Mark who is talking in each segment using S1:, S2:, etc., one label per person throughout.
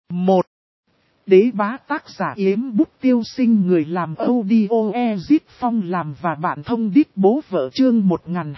S1: 1. Đế bá tác giả Yếm Bút Tiêu Sinh, người làm audio Ezit Phong làm và bạn thông đít bố vợ, chương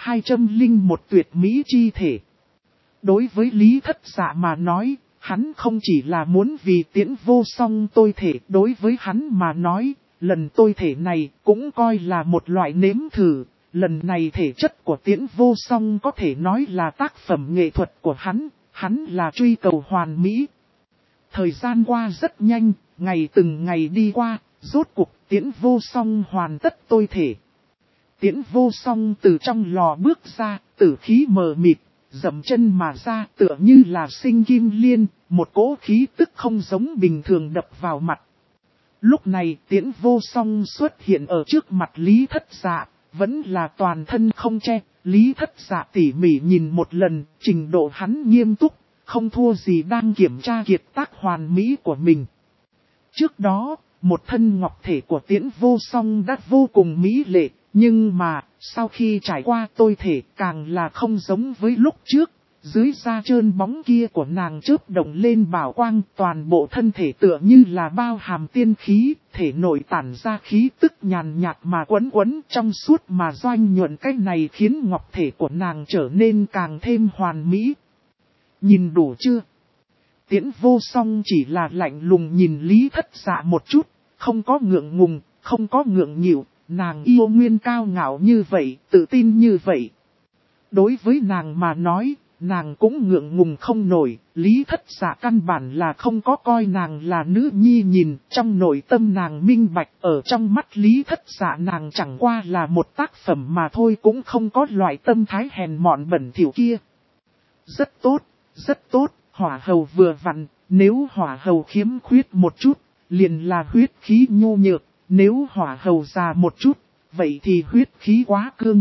S1: 1201 tuyệt mỹ chi thể. Đối với Lý Thất Dạ mà nói, hắn không chỉ là muốn vì Tiễn Vô Song tôi thể, đối với hắn mà nói, lần tôi thể này cũng coi là một loại nếm thử. Lần này thể chất của Tiễn Vô Song có thể nói là tác phẩm nghệ thuật của hắn là truy cầu hoàn mỹ. Thời gian qua rất nhanh, ngày từng ngày đi qua, rốt cuộc Tiễn Vô Song hoàn tất tôi thể. Tiễn Vô Song từ trong lò bước ra, tử khí mờ mịt, dậm chân mà ra tựa như là sinh kim liên, một cỗ khí tức không giống bình thường đập vào mặt. Lúc này Tiễn Vô Song xuất hiện ở trước mặt Lý Thất Dạ, vẫn là toàn thân không che. Lý Thất Dạ tỉ mỉ nhìn một lần, trình độ hắn nghiêm túc, không thua gì đang kiểm tra kiệt tác hoàn mỹ của mình. Trước đó, một thân ngọc thể của Tiễn Vô Song đã vô cùng mỹ lệ, nhưng mà, sau khi trải qua tôi thể càng là không giống với lúc trước. Dưới da trơn bóng kia của nàng chớp động lên bảo quang, toàn bộ thân thể tựa như là bao hàm tiên khí, thể nội tản ra khí tức nhàn nhạt mà quấn quấn trong suốt mà doanh nhuận. Cái này khiến ngọc thể của nàng trở nên càng thêm hoàn mỹ. Nhìn đủ chưa? Tiễn Vô Song chỉ là lạnh lùng nhìn Lý Thất Dạ một chút, không có ngượng ngùng, không có ngượng nghịu, nàng yêu nguyên cao ngạo như vậy, tự tin như vậy. Đối với nàng mà nói, nàng cũng ngượng ngùng không nổi. Lý Thất Dạ căn bản là không có coi nàng là nữ nhi nhìn, trong nội tâm nàng minh bạch, ở trong mắt Lý Thất Dạ nàng chẳng qua là một tác phẩm mà thôi, cũng không có loại tâm thái hèn mọn bẩn thỉu kia. Rất tốt, rất tốt, hỏa hầu vừa vặn, nếu hỏa hầu khiếm khuyết một chút, liền là huyết khí nhô nhược, nếu hỏa hầu già một chút, vậy thì huyết khí quá cương.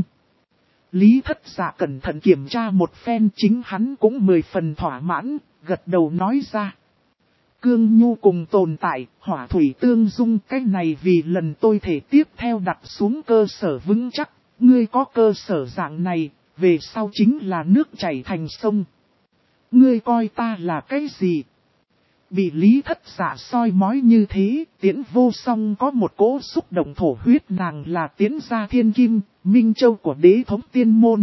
S1: Lý Thất Dạ cẩn thận kiểm tra một phen, chính hắn cũng 10 phần thỏa mãn, gật đầu nói ra. Cương nhu cùng tồn tại, hỏa thủy tương dung, cái này vì lần tôi thể tiếp theo đặt xuống cơ sở vững chắc, ngươi có cơ sở dạng này, về sau chính là nước chảy thành sông. Ngươi coi ta là cái gì? Bị Lý Thất Dạ soi mói như thế, Tiễn Vô Song có một cỗ xúc động thổ huyết, nàng là Tiễn gia thiên kim, minh châu của đế thống tiên môn.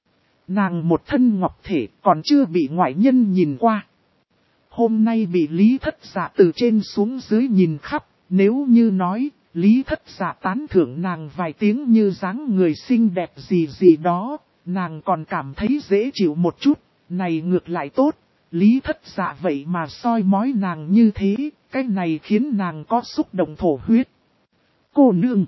S1: Nàng một thân ngọc thể còn chưa bị ngoại nhân nhìn qua. Hôm nay bị Lý Thất Dạ từ trên xuống dưới nhìn khắp, nếu như nói, Lý Thất Dạ tán thưởng nàng vài tiếng như dáng người xinh đẹp gì gì đó, nàng còn cảm thấy dễ chịu một chút, này ngược lại tốt. Lý Thất Dạ vậy mà soi mói nàng như thế, cái này khiến nàng có xúc động thổ huyết. Cô nương!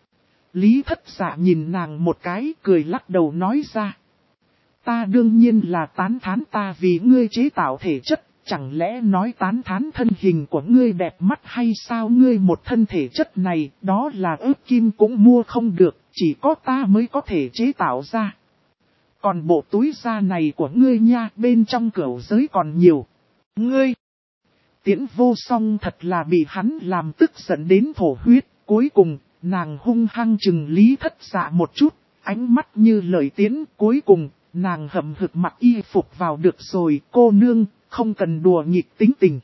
S1: Lý Thất Dạ nhìn nàng một cái, cười lắc đầu nói ra. Ta đương nhiên là tán thán ta vì ngươi chế tạo thể chất, chẳng lẽ nói tán thán thân hình của ngươi đẹp mắt hay sao? Ngươi một thân thể chất này, đó là ước kim cũng mua không được, chỉ có ta mới có thể chế tạo ra. Còn bộ túi da này của ngươi nha, bên trong cửu giới còn nhiều. Ngươi! Tiễn Vô Song thật là bị hắn làm tức giận đến thổ huyết. Cuối cùng, nàng hung hăng chừng Lý Thất Dạ một chút, ánh mắt như lời tiễn. Cuối cùng, nàng hậm hực mặc y phục vào được rồi. Cô nương, không cần đùa nghịch tính tình.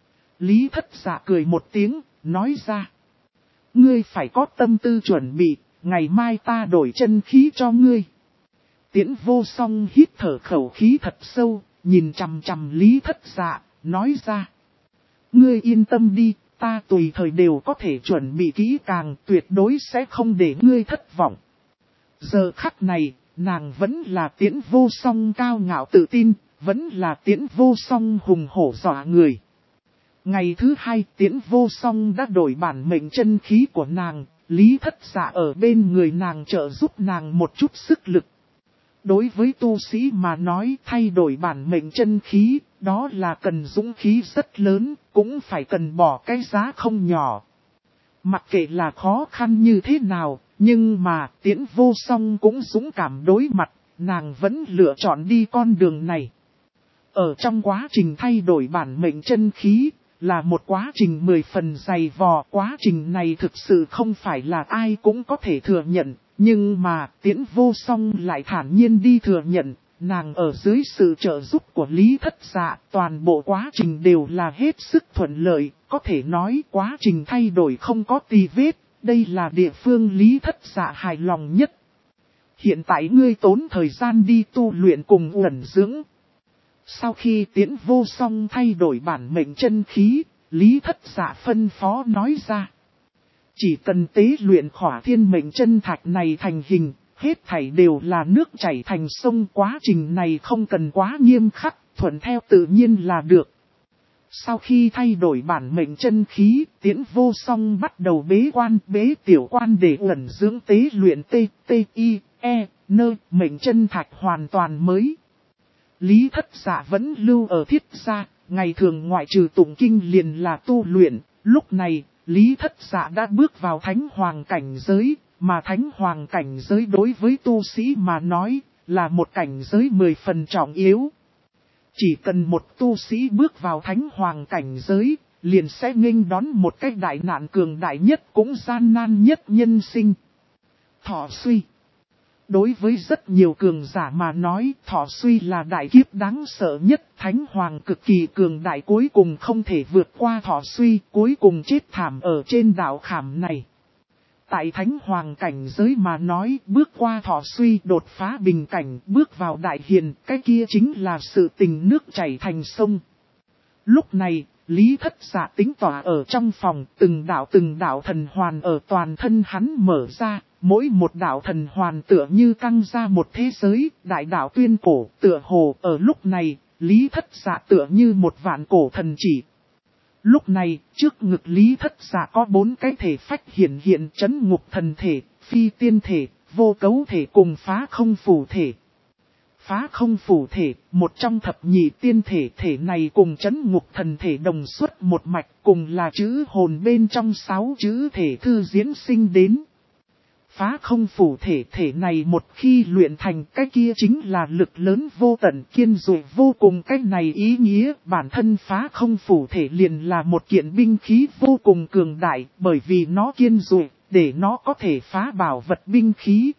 S1: Lý Thất Dạ cười một tiếng, nói ra. Ngươi phải có tâm tư chuẩn bị, ngày mai ta đổi chân khí cho ngươi. Tiễn Vô Song hít thở khẩu khí thật sâu, nhìn chằm chằm Lý Thất Dạ, nói ra. Ngươi yên tâm đi, ta tùy thời đều có thể chuẩn bị kỹ càng, tuyệt đối sẽ không để ngươi thất vọng. Giờ khắc này, nàng vẫn là Tiễn Vô Song cao ngạo tự tin, vẫn là Tiễn Vô Song hùng hổ dọa người. Ngày thứ hai, Tiễn Vô Song đã đổi bản mệnh chân khí của nàng, Lý Thất Dạ ở bên người nàng trợ giúp nàng một chút sức lực. Đối với tu sĩ mà nói, thay đổi bản mệnh chân khí, đó là cần dũng khí rất lớn, cũng phải cần bỏ cái giá không nhỏ. Mặc kệ là khó khăn như thế nào, nhưng mà Tiễn Vô Song cũng dũng cảm đối mặt, nàng vẫn lựa chọn đi con đường này. Ở trong quá trình thay đổi bản mệnh chân khí, là một quá trình 10 phần dày vò. Quá trình này thực sự không phải là ai cũng có thể thừa nhận. Nhưng mà Tiễn Vô Song lại thản nhiên đi thừa nhận, nàng ở dưới sự trợ giúp của Lý Thất Dạ, toàn bộ quá trình đều là hết sức thuận lợi, có thể nói quá trình thay đổi không có tì vết, đây là địa phương Lý Thất Dạ hài lòng nhất. Hiện tại ngươi tốn thời gian đi tu luyện cùng ẩn dưỡng. Sau khi Tiễn Vô Song thay đổi bản mệnh chân khí, Lý Thất Dạ phân phó nói ra. Chỉ cần tế luyện khỏa thiên mệnh chân thạch này thành hình, hết thảy đều là nước chảy thành sông, quá trình này không cần quá nghiêm khắc, thuận theo tự nhiên là được. Sau khi thay đổi bản mệnh chân khí, Tiễn Vô Song bắt đầu bế tiểu quan để ẩn dưỡng tế luyện mệnh chân thạch hoàn toàn mới. Lý Thất Dạ vẫn lưu ở Thiết Gia, ngày thường ngoại trừ tụng kinh liền là tu luyện, lúc này, Lý Thất Dạ đã bước vào thánh hoàng cảnh giới, mà thánh hoàng cảnh giới đối với tu sĩ mà nói, là một cảnh giới 10 phần trọng yếu. Chỉ cần một tu sĩ bước vào thánh hoàng cảnh giới, liền sẽ nghênh đón một cái đại nạn cường đại nhất cũng gian nan nhất nhân sinh. Thọ suy. Đối với rất nhiều cường giả mà nói, thọ suy là đại kiếp đáng sợ nhất, thánh hoàng cực kỳ cường đại cuối cùng không thể vượt qua thọ suy, cuối cùng chết thảm ở trên đạo khảm này. Tại thánh hoàng cảnh giới mà nói, bước qua thọ suy đột phá bình cảnh, bước vào đại hiền, cái kia chính là sự tình nước chảy thành sông. Lúc này, Lý Thất Dạ tính tỏa ở trong phòng, từng đạo thần hoàn ở toàn thân hắn mở ra, mỗi một đạo thần hoàn tựa như căng ra một thế giới, đại đạo tuyên cổ, tựa hồ, ở lúc này, Lý Thất Dạ tựa như một vạn cổ thần chỉ. Lúc này, trước ngực Lý Thất Dạ có 4 cái thể phách hiện chấn ngục thần thể, phi tiên thể, vô cấu thể cùng phá không phù thể. Phá không phù thể, một trong thập nhị tiên thể, thể này cùng chấn ngục thần thể đồng xuất một mạch, cùng là chữ hồn bên trong 6 chữ thể thư diễn sinh đến. Phá không phù thể, thể này một khi luyện thành, cái kia chính là lực lớn vô tận kiên dụ vô cùng. Cái này ý nghĩa bản thân phá không phù thể liền là một kiện binh khí vô cùng cường đại, bởi vì nó kiên dụ, để nó có thể phá bảo vật binh khí.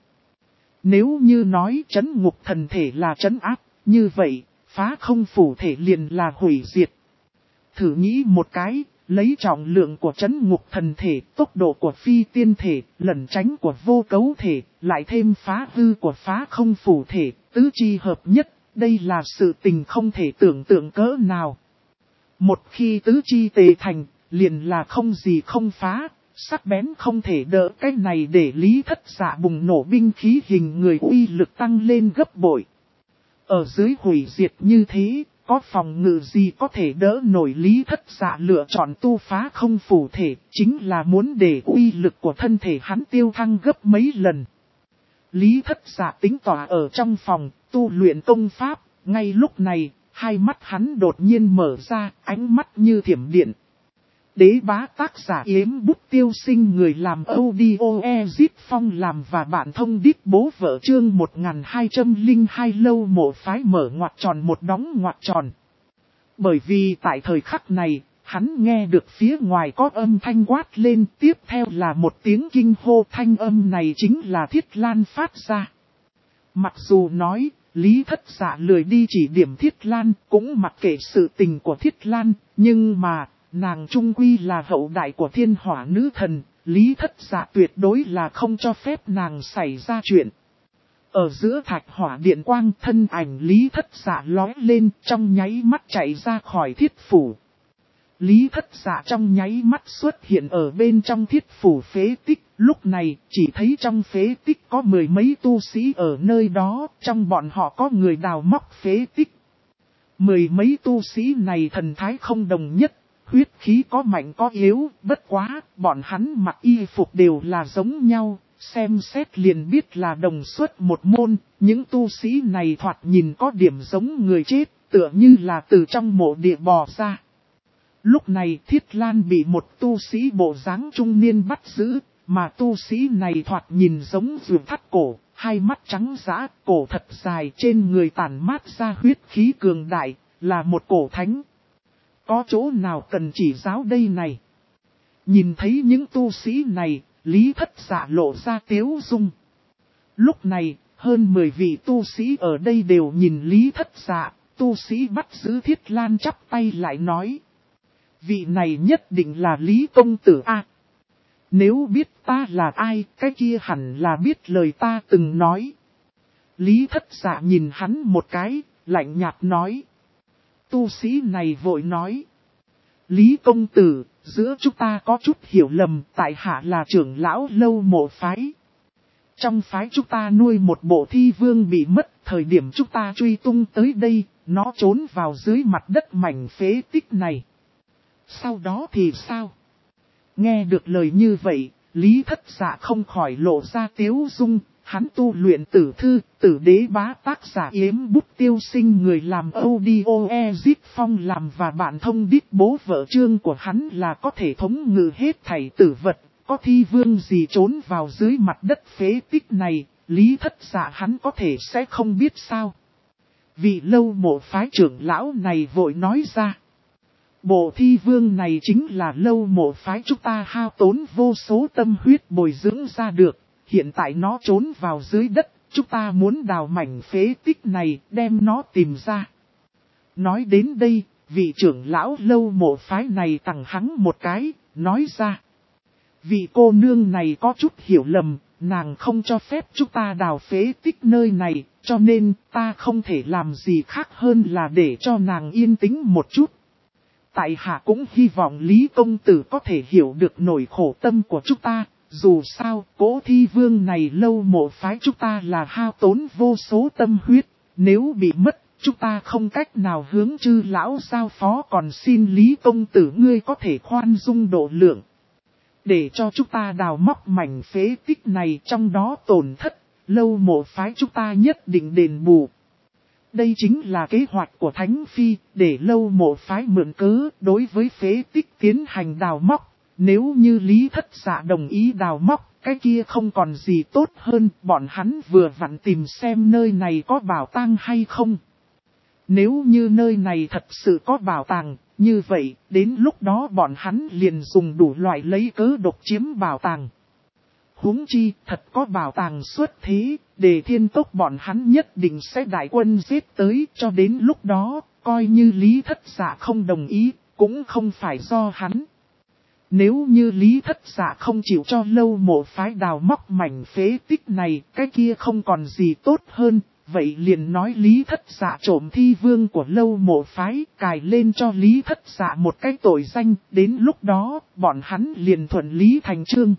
S1: Nếu như nói chấn ngục thần thể là chấn áp, như vậy, phá không phù thể liền là hủy diệt. Thử nghĩ một cái, lấy trọng lượng của chấn ngục thần thể, tốc độ của phi tiên thể, lẩn tránh của vô cấu thể, lại thêm phá hư của phá không phù thể, tứ chi hợp nhất, đây là sự tình không thể tưởng tượng cỡ nào. Một khi tứ chi tề thành, liền là không gì không phá, sắc bén không thể đỡ, cái này để Lý Thất Dạ bùng nổ binh khí hình người uy lực tăng lên gấp bội. Ở dưới hủy diệt như thế, có phòng ngự gì có thể đỡ nổi Lý Thất Dạ lựa chọn tu phá không phù thể, chính là muốn để uy lực của thân thể hắn tiêu thăng gấp mấy lần. Lý Thất Dạ tính tỏa ở trong phòng, tu luyện công pháp, ngay lúc này, hai mắt hắn đột nhiên mở ra, ánh mắt như thiểm điện. Đế bá tác giả Yếm Bút Tiêu Sinh, người làm audio Ezip Phong làm và bạn thông đít bố vợ chương 1202 lâu mộ phái mở ngoặc tròn một đóng ngoặc tròn. Bởi vì tại thời khắc này, hắn nghe được phía ngoài có âm thanh quát lên, tiếp theo là một tiếng kinh hô, thanh âm này chính là Thiết Lan phát ra. Mặc dù nói, Lý Thất Dạ lười đi chỉ điểm Thiết Lan, cũng mặc kệ sự tình của Thiết Lan, nhưng mà, nàng trung quy là hậu đại của thiên hỏa nữ thần, Lý Thất Dạ tuyệt đối là không cho phép nàng xảy ra chuyện. Ở giữa thạch hỏa điện quang, thân ảnh Lý Thất Dạ lói lên, trong nháy mắt chạy ra khỏi thiết phủ. Lý Thất Dạ trong nháy mắt xuất hiện ở bên trong thiết phủ phế tích, lúc này chỉ thấy trong phế tích có 10 mấy tu sĩ ở nơi đó, trong bọn họ có người đào móc phế tích. 10 mấy tu sĩ này thần thái không đồng nhất. Huyết khí có mạnh có yếu, bất quá, bọn hắn mặc y phục đều là giống nhau, xem xét liền biết là đồng xuất một môn, những tu sĩ này thoạt nhìn có điểm giống người chết, tựa như là từ trong mộ địa bò ra. Lúc này Thiết Lan bị một tu sĩ bộ dáng trung niên bắt giữ, mà tu sĩ này thoạt nhìn giống vườn thắt cổ, hai mắt trắng dã, cổ thật dài, trên người tản mát ra huyết khí cường đại, là một cổ thánh. Có chỗ nào cần chỉ giáo đây này? Nhìn thấy những tu sĩ này, Lý Thất Dạ lộ ra tiếu dung. Lúc này, hơn 10 vị tu sĩ ở đây đều nhìn Lý Thất Dạ, tu sĩ bắt giữ Thiết Lan chắp tay lại nói. Vị này nhất định là Lý công tử a. Nếu biết ta là ai, cái kia hẳn là biết lời ta từng nói. Lý Thất Dạ nhìn hắn một cái, lạnh nhạt nói. Tu sĩ này vội nói. Lý công tử, giữa chúng ta có chút hiểu lầm, tại hạ là trưởng lão Lâu Mộ phái. Trong phái chúng ta nuôi một bộ thi vương bị mất, thời điểm chúng ta truy tung tới đây, nó trốn vào dưới mặt đất mảnh phế tích này. Sau đó thì sao? Nghe được lời như vậy, Lý Thất Dạ không khỏi lộ ra tiếu dung, hắn tu luyện tử thư, tử đế bá tác giả yếm bút tiêu sinh người làm audio Ezip Phong làm và bạn thông đít bố vợ chương của hắn là có thể thống ngự hết thảy tử vật, có thi vương gì trốn vào dưới mặt đất phế tích này, Lý Thất Dạ hắn có thể sẽ không biết sao. Vị Lâu Mộ phái trưởng lão này vội nói ra. Bộ thi vương này chính là Lâu Mộ phái chúng ta hao tốn vô số tâm huyết bồi dưỡng ra được, hiện tại nó trốn vào dưới đất, chúng ta muốn đào mảnh phế tích này đem nó tìm ra. Nói đến đây, vị trưởng lão Lâu Mộ phái này tặng hắn một cái, nói ra. Vị cô nương này có chút hiểu lầm, nàng không cho phép chúng ta đào phế tích nơi này, cho nên ta không thể làm gì khác hơn là để cho nàng yên tĩnh một chút. Tại hạ cũng hy vọng Lý công tử có thể hiểu được nỗi khổ tâm của chúng ta, dù sao, cố thi vương này Lâu Mộ phái chúng ta là hao tốn vô số tâm huyết, nếu bị mất, chúng ta không cách nào hướng chư lão giao phó, còn xin Lý công tử ngươi có thể khoan dung độ lượng. Để cho chúng ta đào móc mảnh phế tích này trong đó tổn thất, Lâu Mộ phái chúng ta nhất định đền bù. Đây chính là kế hoạch của Thánh Phi, để Lâu Mộ phái mượn cớ đối với phế tích tiến hành đào móc. Nếu như Lý Thất Dạ đồng ý đào móc, cái kia không còn gì tốt hơn, bọn hắn vừa vặn tìm xem nơi này có bảo tàng hay không. Nếu như nơi này thật sự có bảo tàng, như vậy, đến lúc đó bọn hắn liền dùng đủ loại lấy cớ độc chiếm bảo tàng. Huống chi, thật có bảo tàng xuất thế, để thiên tốc bọn hắn nhất định sẽ đại quân giết tới, cho đến lúc đó, coi như Lý Thất Dạ không đồng ý, cũng không phải do hắn. Nếu như Lý Thất Dạ không chịu cho Lâu Mộ phái đào móc mảnh phế tích này, cái kia không còn gì tốt hơn, vậy liền nói Lý Thất Dạ trộm thi vương của Lâu Mộ phái, cài lên cho Lý Thất Dạ một cái tội danh, đến lúc đó, bọn hắn liền thuận lý thành chương.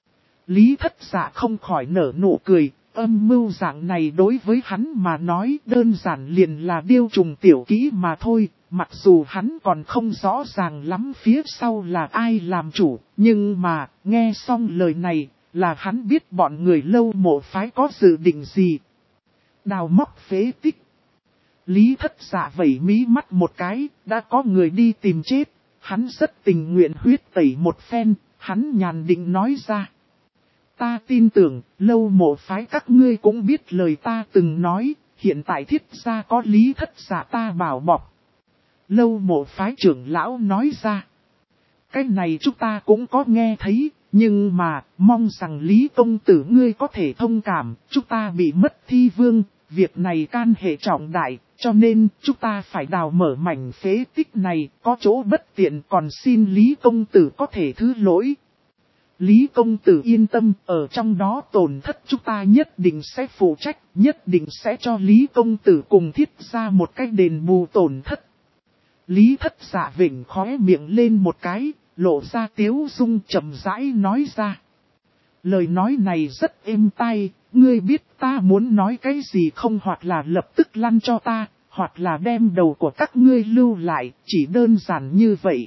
S1: Lý Thất Dạ không khỏi nở nụ cười, âm mưu dạng này đối với hắn mà nói đơn giản liền là điêu trùng tiểu kỹ mà thôi, mặc dù hắn còn không rõ ràng lắm phía sau là ai làm chủ, nhưng mà, nghe xong lời này, là hắn biết bọn người Lâu Mộ phái có dự định gì. Đào móc phế tích. Lý Thất Dạ vẩy mí mắt một cái, đã có người đi tìm chết, hắn rất tình nguyện huyết tẩy một phen, hắn nhàn định nói ra. Ta tin tưởng, Lâu Mộ phái các ngươi cũng biết lời ta từng nói, hiện tại thiết ra có Lý Thất Dạ ta bảo bọc. Lâu Mộ phái trưởng lão nói ra. Cái này chúng ta cũng có nghe thấy, nhưng mà, mong rằng Lý công tử ngươi có thể thông cảm, chúng ta bị mất thi vương, việc này can hệ trọng đại, cho nên chúng ta phải đào mở mảnh phế tích này, có chỗ bất tiện còn xin Lý công tử có thể thứ lỗi. Lý công tử yên tâm, ở trong đó tổn thất chúng ta nhất định sẽ phụ trách, nhất định sẽ cho Lý công tử cùng thiết ra một cách đền bù tổn thất. Lý Thất Dạ vểnh khóe miệng lên một cái, lộ ra tiếu dung chậm rãi nói ra. Lời nói này rất êm tai, ngươi biết ta muốn nói cái gì không, hoặc là lập tức lăn cho ta, hoặc là đem đầu của các ngươi lưu lại, chỉ đơn giản như vậy.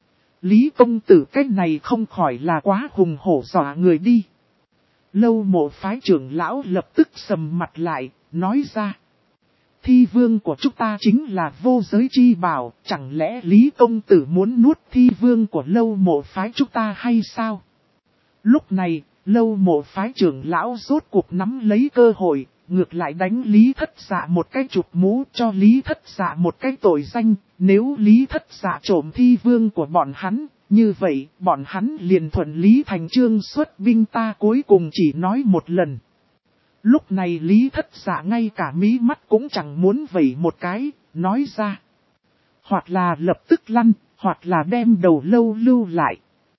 S1: Lý công tử cái này không khỏi là quá hùng hổ dọa người đi. Lâu Mộ phái trưởng lão lập tức sầm mặt lại, nói ra. Thi vương của chúng ta chính là vô giới chi bảo, chẳng lẽ Lý công tử muốn nuốt thi vương của Lâu Mộ phái chúng ta hay sao? Lúc này, Lâu Mộ phái trưởng lão rốt cuộc nắm lấy cơ hội, ngược lại đánh Lý Thất Dạ một cái chụp mũ, cho Lý Thất Dạ một cái tội danh. Nếu Lý Thất Dạ trộm thi vương của bọn hắn, như vậy bọn hắn liền thuận lý thành chương xuất binh, ta cuối cùng chỉ nói một lần. Lúc này Lý Thất Dạ ngay cả mí mắt cũng chẳng muốn vẩy một cái, nói ra. Hoặc là lập tức lăn, hoặc là đem đầu lâu lưu lại.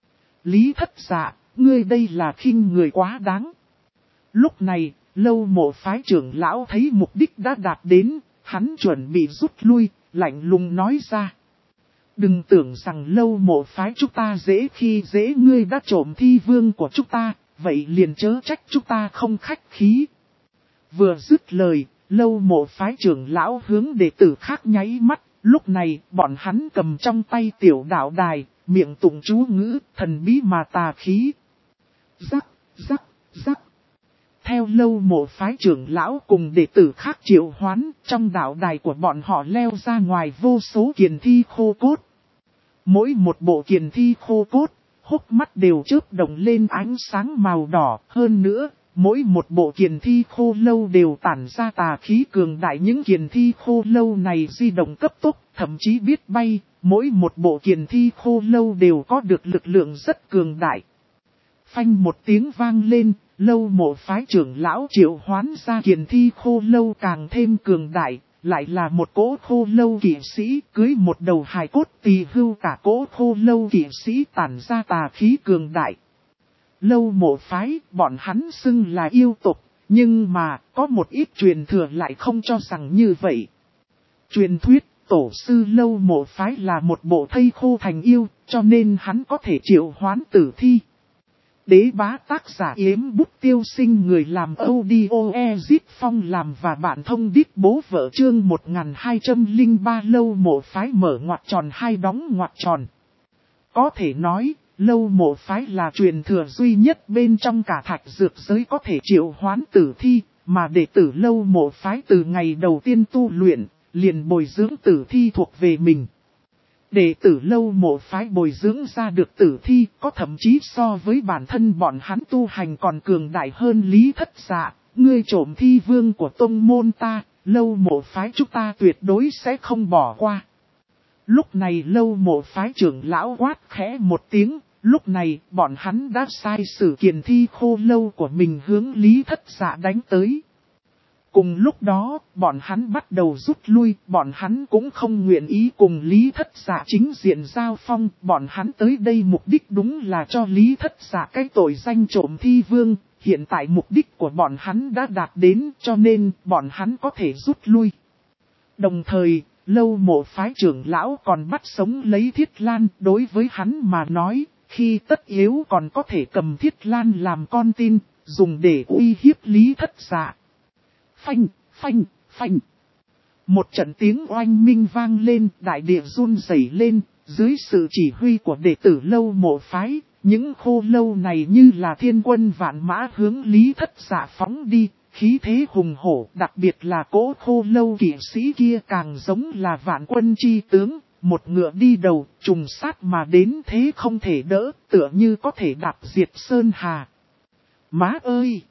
S1: Lý Thất Dạ, ngươi đây là khinh người quá đáng. Lúc này, Lâu Mộ phái trưởng lão thấy mục đích đã đạt đến, hắn chuẩn bị rút lui, lạnh lùng nói ra. Đừng tưởng rằng Lâu Mộ phái chúng ta dễ khi dễ, ngươi đã trộm thi vương của chúng ta, vậy liền chớ trách chúng ta không khách khí. Vừa dứt lời, Lâu Mộ phái trưởng lão hướng đệ tử khác nháy mắt, lúc này bọn hắn cầm trong tay tiểu đạo đài, miệng tụng chú ngữ, thần bí mà tà khí. Rắc, rắc, rắc. Theo Lâu Mộ phái trưởng lão cùng đệ tử khác triệu hoán, trong đạo đài của bọn họ leo ra ngoài vô số kiền thi khô cốt. Mỗi một bộ kiền thi khô cốt, hốc mắt đều chớp động lên ánh sáng màu đỏ. Hơn nữa, mỗi một bộ kiền thi khô lâu đều tản ra tà khí cường đại. Những kiền thi khô lâu này di động cấp tốc, thậm chí biết bay. Mỗi một bộ kiền thi khô lâu đều có được lực lượng rất cường đại. Phanh một tiếng vang lên, Lâu Mộ phái trưởng lão triệu hoán ra kiền thi khô lâu càng thêm cường đại. Lại là một cỗ khô lâu kỵ sĩ cưới một đầu hài cốt tỳ hưu, cả cỗ khô lâu kỵ sĩ tản ra tà khí cường đại. Lâu Mộ phái, bọn hắn xưng là yêu tộc, nhưng mà có một ít truyền thừa lại không cho rằng như vậy. Truyền thuyết, tổ sư Lâu Mộ phái là một bộ thây khô thành yêu, cho nên hắn có thể triệu hoán tử thi. Đế bá tác giả Yếm Bút Tiêu Sinh, người làm audio Ezit Phong làm và bạn thông đít bố vợ chương 1203. Lâu Mộ phái mở ngoặc tròn hai đóng ngoặc tròn. Có thể nói, Lâu Mộ phái là truyền thừa duy nhất bên trong cả thạch dược giới có thể triệu hoán tử thi, mà đệ tử Lâu Mộ phái từ ngày đầu tiên tu luyện, liền bồi dưỡng tử thi thuộc về mình. Đệ tử Lâu Mộ phái bồi dưỡng ra được tử thi, có thậm chí so với bản thân bọn hắn tu hành còn cường đại hơn. Lý Thất Dạ, ngươi trộm thi vương của tông môn ta, Lâu Mộ phái chúng ta tuyệt đối sẽ không bỏ qua. Lúc này Lâu Mộ phái trưởng lão quát khẽ một tiếng, lúc này bọn hắn đã sai sử kiền thi khô lâu của mình hướng Lý Thất Dạ đánh tới. Cùng lúc đó, bọn hắn bắt đầu rút lui, bọn hắn cũng không nguyện ý cùng Lý Thất Dạ chính diện giao phong. Bọn hắn tới đây mục đích đúng là cho Lý Thất Dạ cái tội danh trộm thi vương. Hiện tại mục đích của bọn hắn đã đạt đến, cho nên bọn hắn có thể rút lui. Đồng thời, Lâu Mộ phái trưởng lão còn bắt sống lấy Thiết Lan. Đối với hắn mà nói, khi tất yếu còn có thể cầm Thiết Lan làm con tin, dùng để uy hiếp Lý Thất Dạ. Phanh, phanh, phanh. Một trận tiếng oanh minh vang lên, đại địa run rẩy lên, dưới sự chỉ huy của đệ tử Lâu Mộ phái, những khô lâu này như là thiên quân vạn mã hướng Lý Thất Dạ phóng đi, khí thế hùng hổ, đặc biệt là cỗ khô lâu kỵ sĩ kia càng giống là vạn quân chi tướng, một ngựa đi đầu, trùng sát mà đến thế không thể đỡ, tựa như có thể đạp diệt sơn hà. Má ơi!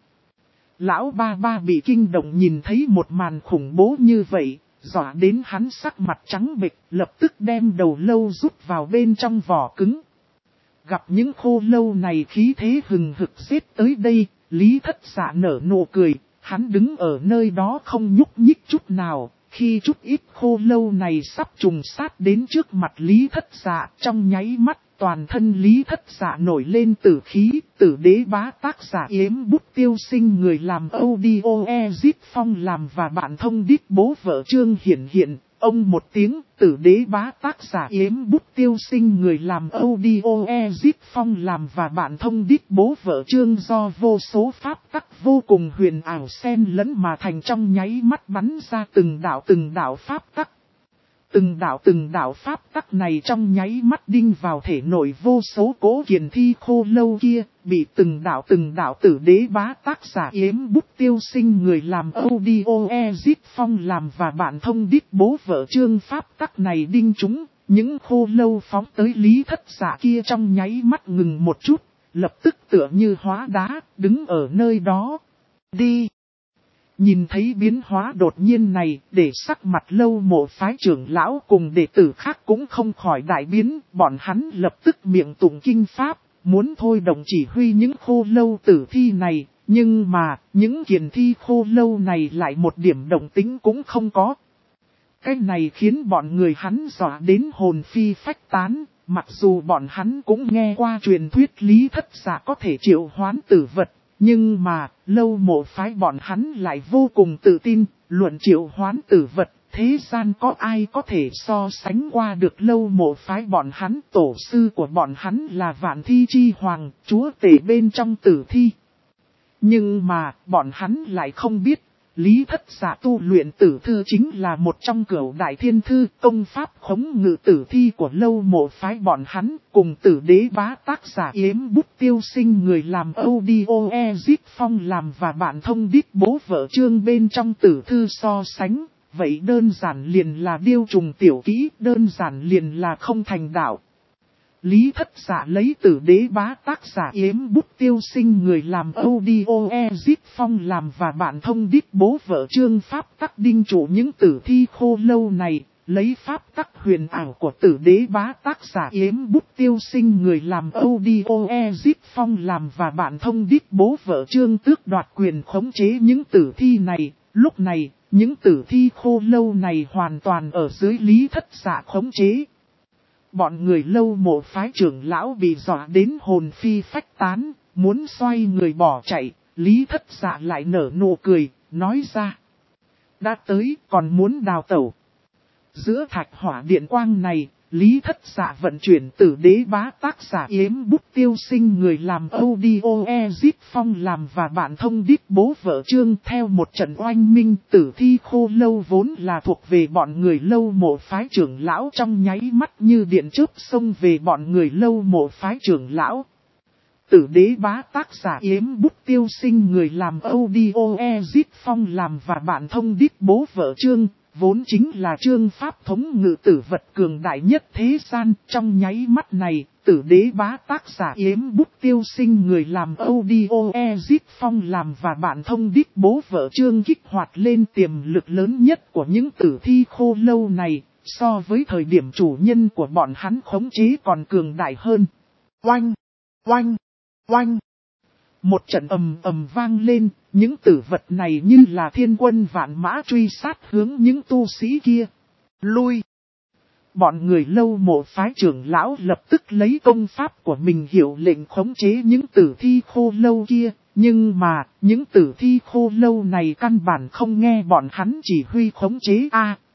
S1: Lão ba ba bị kinh động nhìn thấy một màn khủng bố như vậy, dọa đến hắn sắc mặt trắng bệch, lập tức đem đầu lâu rút vào bên trong vỏ cứng. Gặp những khô lâu này khí thế hừng hực xếp tới đây, Lý Thất Dạ nở nụ cười, hắn đứng ở nơi đó không nhúc nhích chút nào. Khi chút ít khô lâu này sắp trùng sát đến trước mặt Lý Thất Dạ, trong nháy mắt toàn thân Lý Thất Dạ nổi lên tử khí. Tử đế bá tác giả Yếm Bút Tiêu Sinh, người làm audio Ezit Phong làm và bạn thông đít bố vợ chương hiện. Ông một tiếng, tử đế bá tác giả Yếm Bút Tiêu Sinh, người làm audio Ezit Phong làm và bạn thông đít bố vợ chương do vô số pháp tắc vô cùng huyền ảo xen lẫn mà thành, trong nháy mắt bắn ra từng đạo pháp tắc. Từng đạo pháp tắc này trong nháy mắt đinh vào thể nội vô số cố kiền thi khô lâu kia, bị từng đạo tử đế bá tác giả Yếm Bút Tiêu Sinh, người làm audio Ezit Phong làm và bạn thông đít bố vợ chương pháp tắc này đinh chúng. Những khô lâu phóng tới Lý Thất Dạ kia trong nháy mắt ngừng một chút, lập tức tựa như hóa đá, đứng ở nơi đó. Đi! Nhìn thấy biến hóa đột nhiên này, để sắc mặt Lâu Mộ phái trưởng lão cùng đệ tử khác cũng không khỏi đại biến, bọn hắn lập tức miệng tụng kinh pháp, muốn thôi động chỉ huy những khô lâu tử thi này, Nhưng mà, những kiền thi khô lâu này lại một điểm động tính cũng không có. Cái này khiến bọn người hắn dọa đến hồn phi phách tán, mặc dù bọn hắn cũng nghe qua truyền thuyết Lý Thất Dạ có thể triệu hoán tử vật, nhưng mà, Lâu Mộ phái bọn hắn lại vô cùng tự tin, luận triệu hoán tử vật, thế gian có ai có thể so sánh qua được Lâu Mộ phái bọn hắn. Tổ sư của bọn hắn là Vạn Thi Chi Hoàng, chúa tể bên trong tử thi. Nhưng mà, bọn hắn lại không biết, Lý Thất Dạ tu luyện tử thư chính là một trong cửu đại thiên thư, công pháp khống ngự tử thi của Lâu Mộ phái bọn hắn, cùng Tử Đế Bá tác giả Yếm Bút Tiêu Sinh người làm audio Ezip Phong làm và bạn thông đít bố vợ chương bên trong tử thư so sánh, vậy đơn giản liền là điêu trùng tiểu kỹ, đơn giản liền là không thành đạo. Lý Thất Dạ lấy Tử Đế Bá tác giả Yếm Bút Tiêu Sinh người làm audio Ezip Phong làm và bạn thông đít bố vợ chương pháp tắc đinh trụ những tử thi khô lâu này, lấy pháp tắc huyền ảo của Tử Đế Bá tác giả Yếm Bút Tiêu Sinh người làm audio Ezip Phong làm và bạn thông đít bố vợ chương tước đoạt quyền khống chế những tử thi này. Lúc này, những tử thi khô lâu này hoàn toàn ở dưới Lý Thất Dạ khống chế. Bọn người Lâu Mộ phái trưởng lão bị dọa đến hồn phi phách tán, muốn xoay người bỏ chạy, Lý Thất Dạ lại nở nụ cười, nói ra. Đã tới, còn muốn đào tẩu. Giữa thạch hỏa điện quang này, Lý Thất Dạ vận chuyển Tử Đế Bá tác giả Yếm Bút Tiêu Sinh người làm audio Ezip Phong làm và bạn thông đít bố vợ chương theo một trận oanh minh. Tử thi khô lâu vốn là thuộc về bọn người Lâu Mộ phái trưởng lão, trong nháy mắt như điện chớp xông về bọn người Lâu Mộ phái trưởng lão. Tử Đế Bá tác giả Yếm Bút Tiêu Sinh người làm audio Ezip Phong làm và bạn thông đít bố vợ chương, vốn chính là chương pháp thống ngự tử vật cường đại nhất thế gian. Trong nháy mắt này, Tử Đế Bá tác giả Yếm Bút Tiêu Sinh người làm audio Ezip Phong làm và bạn thông đít bố vợ chương kích hoạt lên tiềm lực lớn nhất của những tử thi khô lâu này, so với thời điểm chủ nhân của bọn hắn khống chế còn cường đại hơn. Oanh! Oanh! Oanh! Một trận ầm ầm vang lên, những tử vật này như là thiên quân vạn mã truy sát hướng những tu sĩ kia. Lui! Bọn người Lâu Mộ phái trưởng lão lập tức lấy công pháp của mình hiệu lệnh khống chế những tử thi khô lâu kia, nhưng mà, những tử thi khô lâu này căn bản không nghe bọn hắn chỉ huy khống chế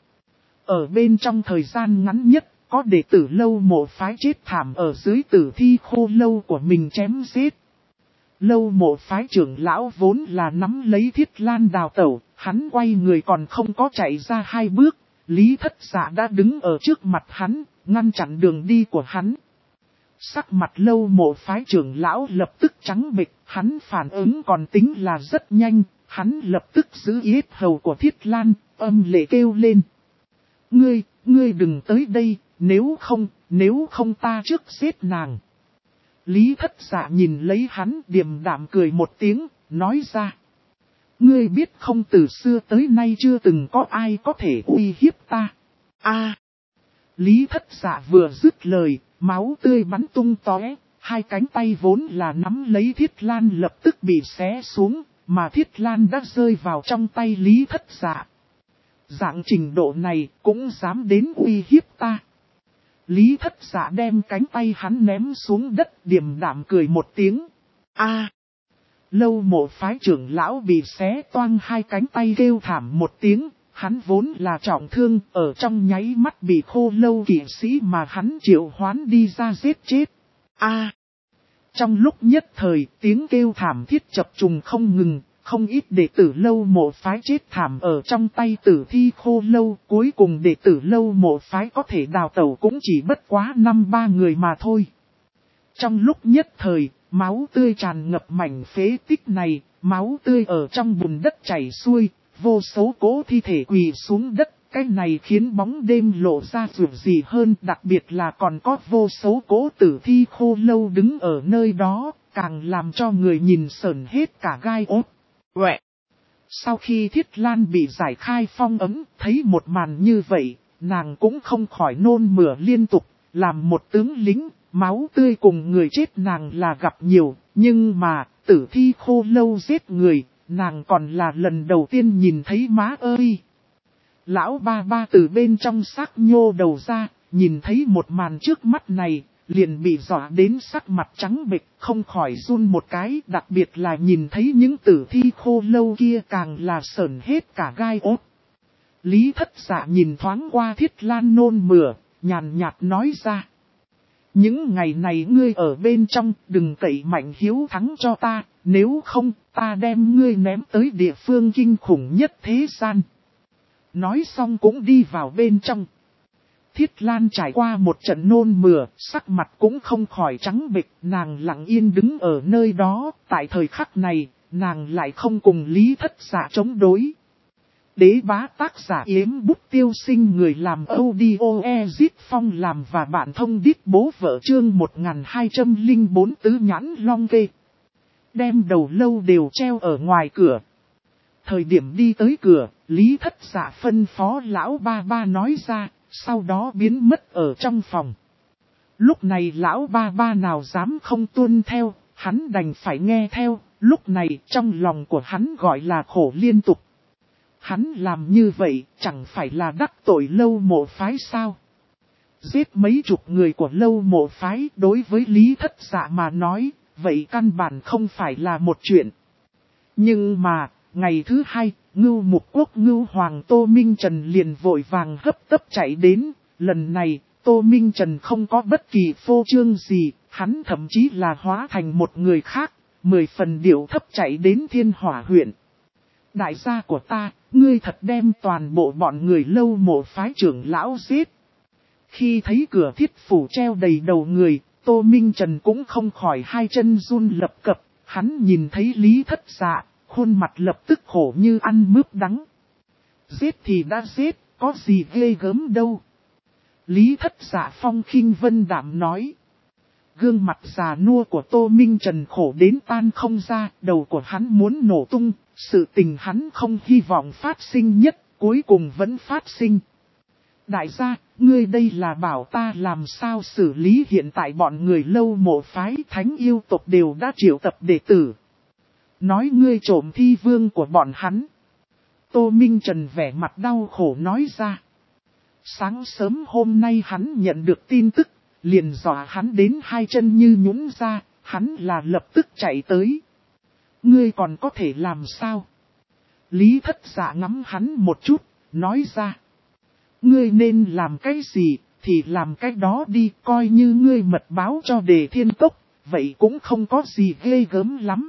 S1: Ở bên trong thời gian ngắn nhất, có đệ tử Lâu Mộ phái chết thảm ở dưới tử thi khô lâu của mình chém giết. Lâu Mộ phái trưởng lão vốn là nắm lấy thiết lan đào tẩu, hắn quay người còn không có chạy ra 2 bước, Lý Thất Dạ đã đứng ở trước mặt hắn, ngăn chặn đường đi của hắn. Sắc mặt Lâu Mộ phái trưởng lão lập tức trắng bệch, hắn phản ứng còn tính là rất nhanh, hắn lập tức giữ yết hầu của thiết lan, âm lệ kêu lên. Ngươi đừng tới đây, nếu không ta trước giết nàng. Lý Thất Dạ nhìn lấy hắn điềm đạm cười một tiếng, nói ra. Ngươi biết không, từ xưa tới nay chưa từng có ai có thể uy hiếp ta. Lý Thất Dạ vừa dứt lời, máu tươi bắn tung tóe, 2 cánh tay vốn là nắm lấy thiết lan lập tức bị xé xuống, mà thiết lan đã rơi vào trong tay Lý Thất Dạ. Dạng trình độ này cũng dám đến uy hiếp ta. Lý Thất Dạ đem cánh tay hắn ném xuống đất, điềm đạm cười một tiếng. Lâu Mộ phái trưởng lão bị xé toang 2 cánh tay kêu thảm một tiếng, hắn vốn là trọng thương, ở trong nháy mắt bị khô lâu kỵ sĩ mà hắn triệu hoán đi ra giết chết. Trong lúc nhất thời, tiếng kêu thảm thiết chập trùng không ngừng, không ít đệ tử Lâu Mộ phái chết thảm ở trong tay tử thi khô lâu, cuối cùng đệ tử Lâu Mộ phái có thể đào tẩu cũng chỉ bất quá 5-3 người mà thôi. Trong lúc nhất thời, máu tươi tràn ngập mảnh phế tích này, máu tươi ở trong bùn đất chảy xuôi, vô số cỗ thi thể quỳ xuống đất, cái này khiến bóng đêm lộ ra rủi gì hơn, đặc biệt là còn có vô số cỗ tử thi khô lâu đứng ở nơi đó, càng làm cho người nhìn sởn hết cả gai ốt. Sau khi Thiết Lan bị giải khai phong ấm, thấy một màn như vậy, nàng cũng không khỏi nôn mửa liên tục, làm một tướng lính, máu tươi cùng người chết nàng là gặp nhiều, Nhưng mà, tử thi khô lâu giết người, nàng còn là lần đầu tiên nhìn thấy má ơi. Lão ba ba từ bên trong xác nhô đầu ra, nhìn thấy một màn trước mắt này, liền bị dọa đến sắc mặt trắng bệch, không khỏi run một cái, đặc biệt là nhìn thấy những tử thi khô lâu kia càng là sởn hết cả gai ốt. Lý Thất Dạ nhìn thoáng qua Thiết Lan nôn mửa, nhàn nhạt nói ra. Những ngày này ngươi ở bên trong, đừng cậy mạnh hiếu thắng cho ta, nếu không, ta đem ngươi ném tới địa phương kinh khủng nhất thế gian. Nói xong cũng đi vào bên trong. Thiết Lan trải qua một trận nôn mửa, sắc mặt cũng không khỏi trắng bệch, nàng lặng yên đứng ở nơi đó, tại thời khắc này, nàng lại không cùng Lý Thất Dạ chống đối. Đế bá tác giả Yếm Bút Tiêu Sinh, người làm audio Ezit Phong làm và bạn thông đít bố vợ chương 1204 tứ nhãn long kê. Đem đầu lâu đều treo ở ngoài cửa. Thời điểm đi tới cửa, Lý Thất Dạ phân phó lão ba ba nói ra, sau đó biến mất ở trong phòng. Lúc này lão ba ba nào dám không tuân theo, hắn đành phải nghe theo, lúc này trong lòng của hắn gọi là khổ liên tục. Hắn làm như vậy chẳng phải là đắc tội Lâu Mộ Phái sao? Giết mấy chục người của Lâu Mộ Phái đối với Lý Thất Dạ mà nói, vậy căn bản không phải là một chuyện. Nhưng mà, ngày thứ hai, Ngưu Mục Quốc Ngưu Hoàng Tô Minh Trần liền vội vàng hấp tấp chạy đến. Lần này, Tô Minh Trần không có bất kỳ phô trương gì, hắn thậm chí là hóa thành một người khác, 10 phần điệu thấp chạy đến Thiên Hỏa huyện. Đại gia của ta, ngươi thật đem toàn bộ bọn người Lâu Mộ Phái trưởng lão giết. Khi thấy cửa thiết phủ treo đầy đầu người, Tô Minh Trần cũng không khỏi hai chân run lập cập, hắn nhìn thấy Lý Thất Dạ, khuôn mặt lập tức khổ như ăn mướp đắng. Giết thì đã giết, có gì ghê gớm đâu. Lý Thất Dạ phong khinh vân đạm nói. Gương mặt già nua của Tô Minh Trần khổ đến tan không ra, đầu của hắn muốn nổ tung, sự tình hắn không hy vọng phát sinh nhất, cuối cùng vẫn phát sinh. Đại gia, ngươi đây là bảo ta làm sao xử lý, hiện tại bọn người Lâu Mộ Phái Thánh yêu tộc đều đã triệu tập đệ tử. Nói ngươi trộm thi vương của bọn hắn. Tô Minh Trần vẻ mặt đau khổ nói ra. Sáng sớm hôm nay hắn nhận được tin tức, liền dọa hắn đến hai chân như nhũn ra, hắn là lập tức chạy tới. Ngươi còn có thể làm sao? Lý Thất Dạ ngắm hắn một chút, nói ra. Ngươi nên làm cái gì, thì làm cái đó đi, coi như ngươi mật báo cho Đề Thiên Cốc, vậy cũng không có gì ghê gớm lắm.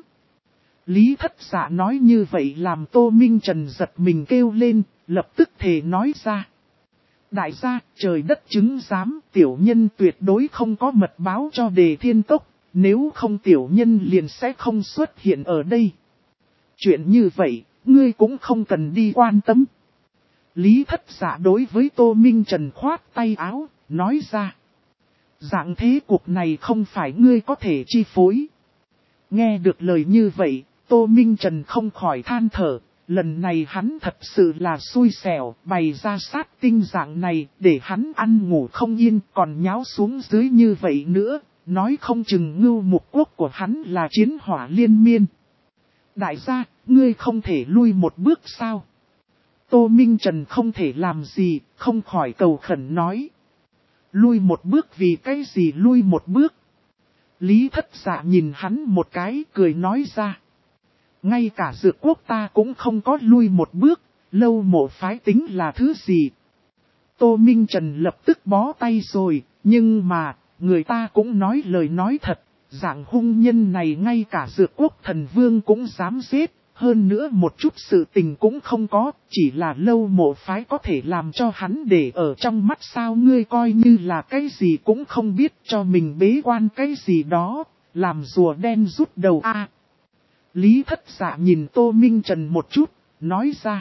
S1: Lý Thất Dạ nói như vậy làm Tô Minh Trần giật mình kêu lên, lập tức thề nói ra. Đại gia, trời đất chứng giám, tiểu nhân tuyệt đối không có mật báo cho Đề Thiên Cốc, nếu không tiểu nhân liền sẽ không xuất hiện ở đây. Chuyện như vậy, ngươi cũng không cần đi quan tâm. Lý Thất Dạ đối với Tô Minh Trần khoát tay áo, nói ra. Dạng thế cuộc này không phải ngươi có thể chi phối. Nghe được lời như vậy, Tô Minh Trần không khỏi than thở. Lần này hắn thật sự là xui xẻo, bày ra sát tinh dạng này, để hắn ăn ngủ không yên, còn nháo xuống dưới như vậy nữa, nói không chừng Ngưu Mục Quốc của hắn là chiến hỏa liên miên. Đại gia, ngươi không thể lui một bước sao? Tô Minh Trần không thể làm gì, không khỏi cầu khẩn nói. Lui một bước vì cái gì lui một bước? Lý Thất Dạ nhìn hắn một cái cười nói ra. Ngay cả Dược Quốc ta cũng không có lui một bước, Lâu Mộ Phái tính là thứ gì? Tô Minh Trần lập tức bó tay rồi, nhưng mà, người ta cũng nói lời nói thật, dạng hung nhân này ngay cả Dược Quốc thần vương cũng dám giết, hơn nữa một chút sự tình cũng không có, chỉ là Lâu Mộ Phái có thể làm cho hắn để ở trong mắt sao, ngươi coi như là cái gì cũng không biết, cho mình bế quan cái gì đó, làm rùa đen rút đầu a. Lý Thất Dạ nhìn Tô Minh Trần một chút, nói ra.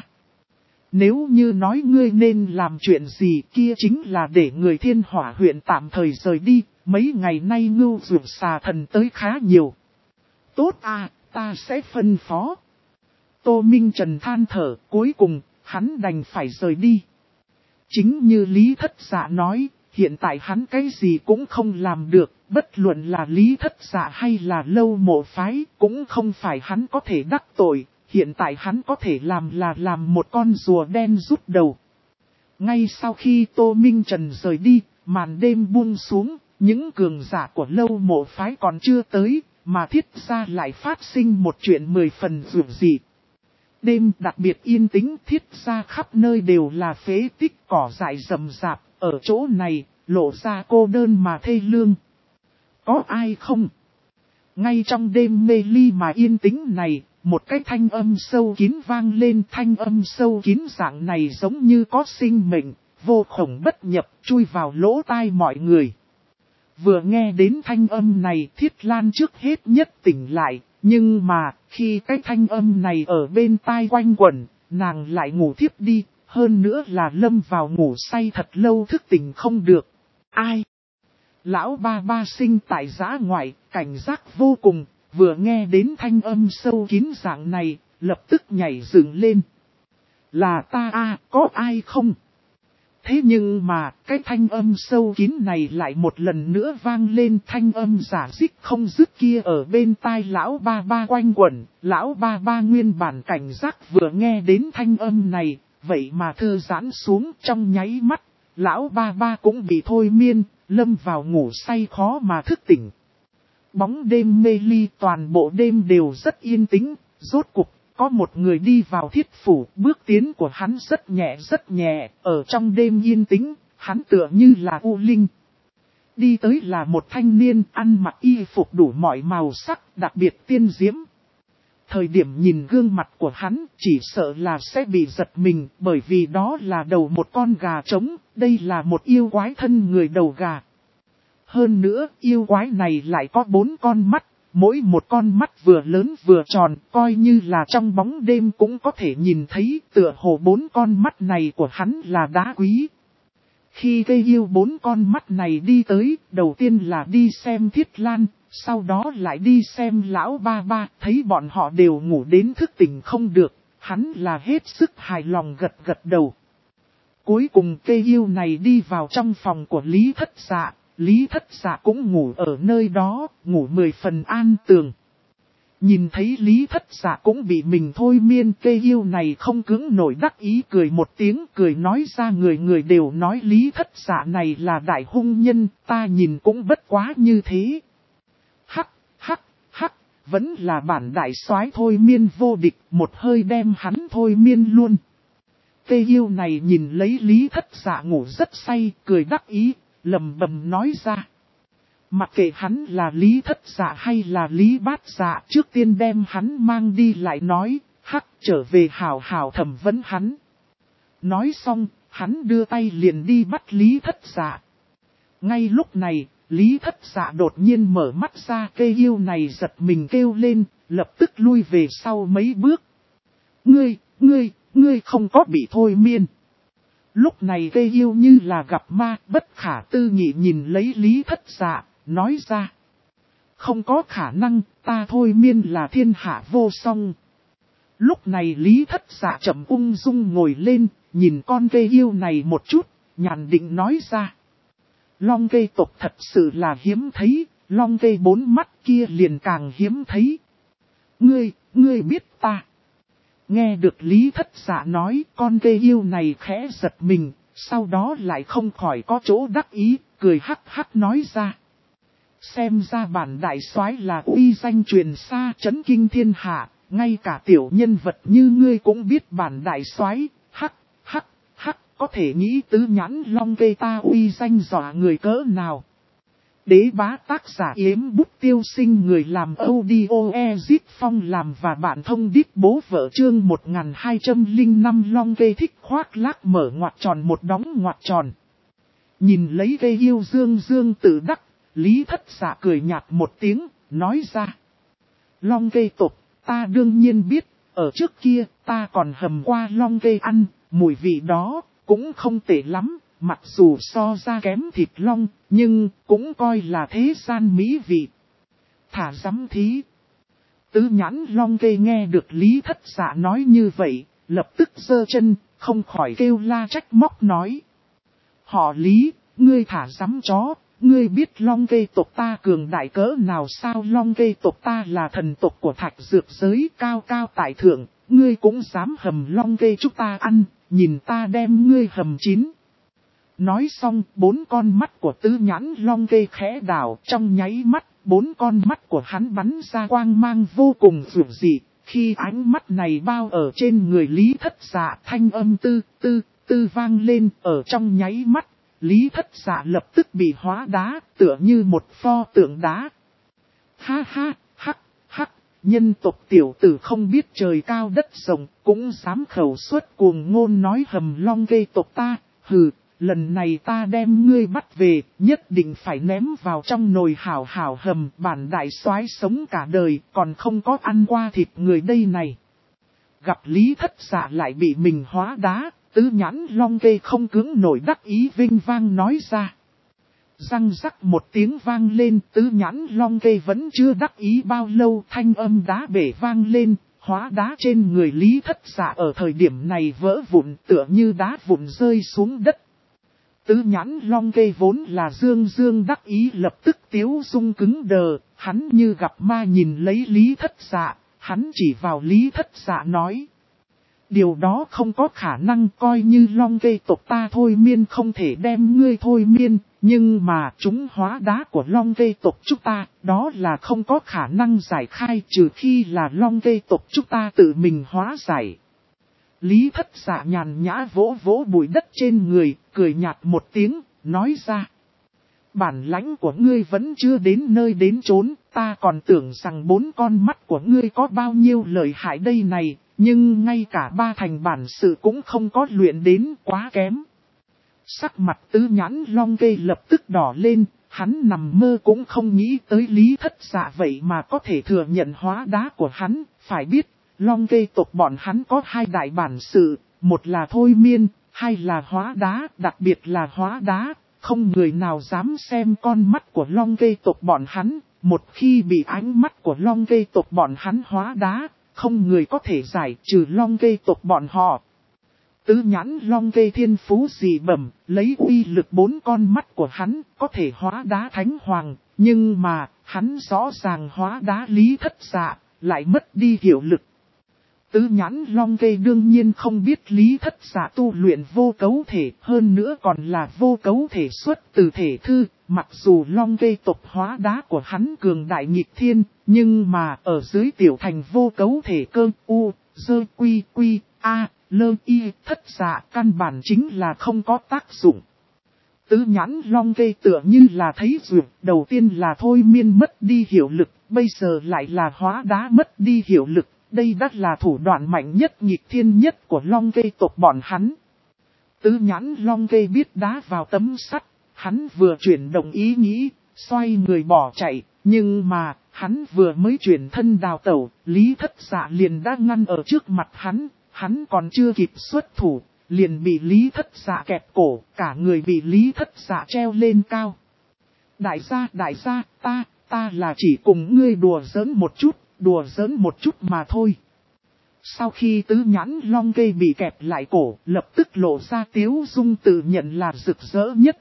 S1: Nếu như nói ngươi nên làm chuyện gì kia chính là để người Thiên Hỏa huyện tạm thời rời đi, mấy ngày nay Ngưu Dược Xà Thần tới khá nhiều. Tốt à, ta sẽ phân phó. Tô Minh Trần than thở, cuối cùng, hắn đành phải rời đi. Chính như Lý Thất Dạ nói, hiện tại hắn cái gì cũng không làm được, bất luận là Lý Thất Dạ hay là Lâu Mộ phái, cũng không phải hắn có thể đắc tội, hiện tại hắn có thể làm là làm một con rùa đen rút đầu. Ngay sau khi Tô Minh Trần rời đi, màn đêm buông xuống, những cường giả của Lâu Mộ phái còn chưa tới, mà Thiết Gia lại phát sinh một chuyện 10 phần dường dị. Đêm đặc biệt yên tĩnh, Thiết Gia khắp nơi đều là phế tích cỏ dại rậm rạp, ở chỗ này, lộ ra cô đơn mà thê lương. Có ai không? Ngay trong đêm mê ly mà yên tĩnh này, một cái thanh âm sâu kín vang lên. Thanh âm sâu kín dạng này giống như có sinh mệnh, vô khổng bất nhập, chui vào lỗ tai mọi người. Vừa nghe đến thanh âm này, Thiết Lan trước hết nhất tỉnh lại, nhưng mà, khi cái thanh âm này ở bên tai quanh quẩn, nàng lại ngủ thiếp đi, hơn nữa là lâm vào ngủ say thật lâu thức tỉnh không được. Ai? Lão ba ba sinh tại giã ngoại, cảnh giác vô cùng, vừa nghe đến thanh âm sâu kín dạng này, lập tức nhảy dựng lên. Là ta a, có ai không? Thế nhưng mà, cái thanh âm sâu kín này lại một lần nữa vang lên. Thanh âm giả dích không dứt kia ở bên tai lão ba ba quanh quẩn. Lão ba ba nguyên bản cảnh giác vừa nghe đến thanh âm này, vậy mà thư giãn xuống trong nháy mắt. Lão ba ba cũng bị thôi miên, lâm vào ngủ say khó mà thức tỉnh. Bóng đêm mê ly, toàn bộ đêm đều rất yên tĩnh, rốt cục. Có một người đi vào Thiết phủ, bước tiến của hắn rất nhẹ, ở trong đêm yên tĩnh, hắn tựa như là u linh. Đi tới là một thanh niên ăn mặc y phục đủ mọi màu sắc, đặc biệt tiên diễm. Thời điểm nhìn gương mặt của hắn, chỉ sợ là sẽ bị giật mình, bởi vì đó là đầu một con gà trống, đây là một yêu quái thân người đầu gà. Hơn nữa, yêu quái này lại có 4 con mắt. Mỗi một con mắt vừa lớn vừa tròn, coi như là trong bóng đêm cũng có thể nhìn thấy, tựa hồ 4 con mắt này của hắn là đá quý. Khi cây yêu 4 con mắt này đi tới, đầu tiên là đi xem Thiết Lan, sau đó lại đi xem lão ba ba, thấy bọn họ đều ngủ đến thức tỉnh không được, hắn là hết sức hài lòng gật gật đầu. Cuối cùng cây yêu này đi vào trong phòng của Lý Thất Dạ. Lý Thất Dạ cũng ngủ ở nơi đó, ngủ 10 phần an tường. Nhìn thấy Lý Thất Dạ cũng bị mình thôi miên, cây yêu này không cứng nổi đắc ý cười một tiếng, cười nói ra người người đều nói Lý Thất Dạ này là đại hung nhân, ta nhìn cũng bất quá như thế. Hắc, hắc, hắc, vẫn là bản đại soái thôi miên vô địch, một hơi đem hắn thôi miên luôn. Cây yêu này nhìn lấy Lý Thất Dạ ngủ rất say, cười đắc ý. Lầm bầm nói ra. Mặc kệ hắn là Lý Thất Dạ hay là Lý Bát Dạ, trước tiên đem hắn mang đi lại nói, hắc trở về hào hào thẩm vấn hắn. Nói xong, hắn đưa tay liền đi bắt Lý Thất Dạ. Ngay lúc này, Lý Thất Dạ đột nhiên mở mắt ra, cây yêu này giật mình kêu lên, lập tức lui về sau mấy bước. Ngươi không có bị thôi miên. Lúc này cây yêu như là gặp ma, bất khả tư nghị nhìn lấy Lý Thất Dạ, nói ra. Không có khả năng, ta thôi miên là thiên hạ vô song. Lúc này Lý Thất Dạ chậm ung dung ngồi lên, nhìn con cây yêu này một chút, nhàn định nói ra. Long cây tộc thật sự là hiếm thấy, long cây 4 mắt kia liền càng hiếm thấy. Ngươi biết ta. Nghe được Lý Thất Dạ nói, con cây yêu này khẽ giật mình, sau đó lại không khỏi có chỗ đắc ý, cười hắc hắc nói ra. Xem ra bản đại soái là uy danh truyền xa chấn kinh thiên hạ, ngay cả tiểu nhân vật như ngươi cũng biết bản đại soái, hắc, hắc, hắc, có thể nghĩ tứ nhãn long cây ta uy danh dọa người cỡ nào. Đế bá tác giả Yếm Bút Tiêu Sinh, người làm audio Ezit Phong làm và bạn thông điệp bố vợ chương 1205 long cây thích khoác lác mở ngoặc tròn một đóng ngoặc tròn. Nhìn lấy cây yêu dương dương tự đắc, Lý Thất Dạ cười nhạt một tiếng, nói ra. Long cây tộc, ta đương nhiên biết, ở trước kia ta còn hầm qua long cây ăn, mùi vị đó cũng không tệ lắm. Mặc dù so ra kém thịt long, nhưng cũng coi là thế gian mỹ vị. Thả dám thí. Tứ nhãn long cây nghe được Lý Thất Dạ nói như vậy, lập tức giơ chân, không khỏi kêu la trách móc nói. Họ Lý, ngươi thả dắm chó, ngươi biết Long Kê tộc ta cường đại cỡ nào sao? Long Kê tộc ta là thần tộc của thạch dược giới cao cao tại thượng, ngươi cũng dám hầm Long Kê chúng ta ăn, nhìn ta đem ngươi hầm chín. Nói xong, 4 con mắt của tứ nhãn Long Kê khẽ đảo, trong nháy mắt, 4 con mắt của hắn bắn ra quang mang vô cùng dữ dị. Khi ánh mắt này bao ở trên người Lý Thất Dạ, thanh âm tư tư vang lên, ở trong nháy mắt, Lý Thất Dạ lập tức bị hóa đá, tựa như một pho tượng đá. Ha ha, hắc, hắc, nhân tộc tiểu tử không biết trời cao đất rộng, cũng dám khẩu suất cuồng ngôn nói hầm Long Kê tộc ta, hừ. Lần này ta đem ngươi bắt về, nhất định phải ném vào trong nồi hảo hảo hầm, bản đại soái sống cả đời, còn không có ăn qua thịt người đây này. Gặp Lý Thất Dạ lại bị mình hóa đá, tứ nhãn Long Kê không cưỡng nổi đắc ý vinh vang nói ra. Răng rắc một tiếng vang lên, tứ nhãn Long Kê vẫn chưa đắc ý bao lâu, thanh âm đá bể vang lên. Hóa đá trên người Lý Thất Dạ ở thời điểm này vỡ vụn, tựa như đá vụn rơi xuống đất. Tứ nhãn Long Kê vốn là dương đắc ý lập tức tiếu dung cứng đờ, hắn như gặp ma nhìn lấy Lý Thất Dạ, hắn chỉ vào Lý Thất Dạ nói. Điều đó không có khả năng, coi như Long Kê tộc ta thôi miên không thể đem ngươi thôi miên, nhưng mà chúng hóa đá của Long Kê tộc chúng ta, đó là không có khả năng giải khai trừ khi là Long Kê tộc chúng ta tự mình hóa giải. Lý Thất Dạ nhàn nhã vỗ vỗ bụi đất trên người, cười nhạt một tiếng, nói ra. Bản lãnh của ngươi vẫn chưa đến nơi đến chốn, ta còn tưởng rằng 4 con mắt của ngươi có bao nhiêu lợi hại đây này, nhưng ngay cả 3 thành bản sự cũng không có luyện đến, quá kém. Sắc mặt tứ nhãn Long Kê lập tức đỏ lên, hắn nằm mơ cũng không nghĩ tới Lý Thất Dạ vậy mà có thể thừa nhận hóa đá của hắn, phải biết. Long Kê tộc bọn hắn có 2 đại bản sự, một là thôi miên, 2 là hóa đá, đặc biệt là hóa đá, không người nào dám xem con mắt của Long Kê tộc bọn hắn, một khi bị ánh mắt của Long Kê tộc bọn hắn hóa đá, không người có thể giải trừ Long Kê tộc bọn họ. Tứ nhãn Long Kê thiên phú dị bẩm, lấy uy lực 4 con mắt của hắn, có thể hóa đá thánh hoàng, nhưng mà, hắn rõ ràng hóa đá Lý Thất Dạ, lại mất đi hiệu lực. Tứ nhãn Long Kê đương nhiên không biết Lý Thất Dạ tu luyện vô cấu thể, hơn nữa còn là vô cấu thể xuất từ thể thư, mặc dù Long Kê tộc hóa đá của hắn cường đại nghịch thiên, nhưng mà ở dưới tiểu thành vô cấu thể cơ u, dơ quy quy, a, lơ y, Thất Dạ căn bản chính là không có tác dụng. Tứ nhãn Long Kê tựa như là thấy duyệt, đầu tiên là thôi miên mất đi hiệu lực, bây giờ lại là hóa đá mất đi hiệu lực. Đây đã là thủ đoạn mạnh nhất nghịch thiên nhất của Long Kê tộc bọn hắn. Tứ nhãn Long Kê biết đá vào tấm sắt, hắn vừa chuyển động ý nghĩ, xoay người bỏ chạy, nhưng mà, hắn vừa mới chuyển thân đào tẩu, Lý Thất Dạ liền đã ngăn ở trước mặt hắn còn chưa kịp xuất thủ, liền bị Lý Thất Dạ kẹp cổ, cả người bị Lý Thất Dạ treo lên cao. Đại gia, ta là chỉ cùng ngươi đùa giỡn một chút mà thôi. Sau khi tứ nhãn Long Kê bị kẹp lại cổ, lập tức lộ ra tiếu dung tự nhận là rực rỡ nhất.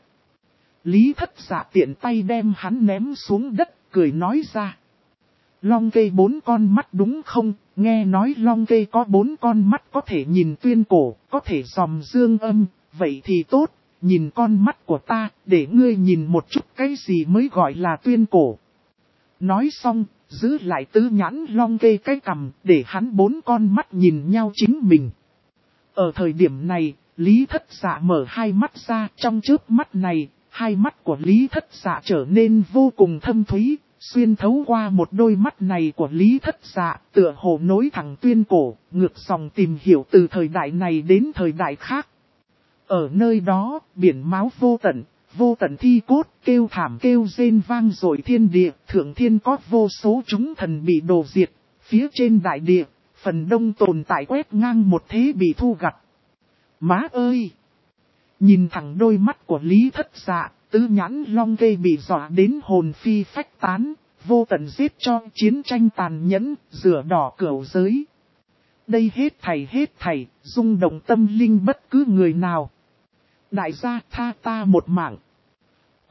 S1: Lý Thất Dạ tiện tay đem hắn ném xuống đất, cười nói ra. Long Kê 4 con mắt đúng không? Nghe nói Long Kê có 4 con mắt có thể nhìn tuyên cổ, có thể dòm dương âm, vậy thì tốt, nhìn con mắt của ta, để ngươi nhìn một chút cái gì mới gọi là tuyên cổ. Nói xong, giữ lại tứ nhãn Long Kê cái cằm, để hắn 4 con mắt nhìn nhau chính mình. Ở thời điểm này, Lý Thất Dạ mở 2 mắt ra, trong chớp mắt này, 2 mắt của Lý Thất Dạ trở nên vô cùng thâm thúy, xuyên thấu qua một đôi mắt này của Lý Thất Dạ, tựa hồ nối thẳng tuyên cổ, ngược dòng tìm hiểu từ thời đại này đến thời đại khác. Ở nơi đó, biển máu vô tận thi cốt, kêu thảm kêu rên vang dội thiên địa, thượng thiên có vô số chúng thần bị đổ diệt, phía trên đại địa, phần đông tồn tại quét ngang một thế bị thu gặt. Má ơi! Nhìn thẳng đôi mắt của Lý Thất Dạ, tứ nhãn Long Kê bị dọa đến hồn phi phách tán, vô tận giết cho chiến tranh tàn nhẫn, rửa đỏ cửu giới. Đây hết thảy, rung động tâm linh bất cứ người nào. Đại gia tha ta một mạng.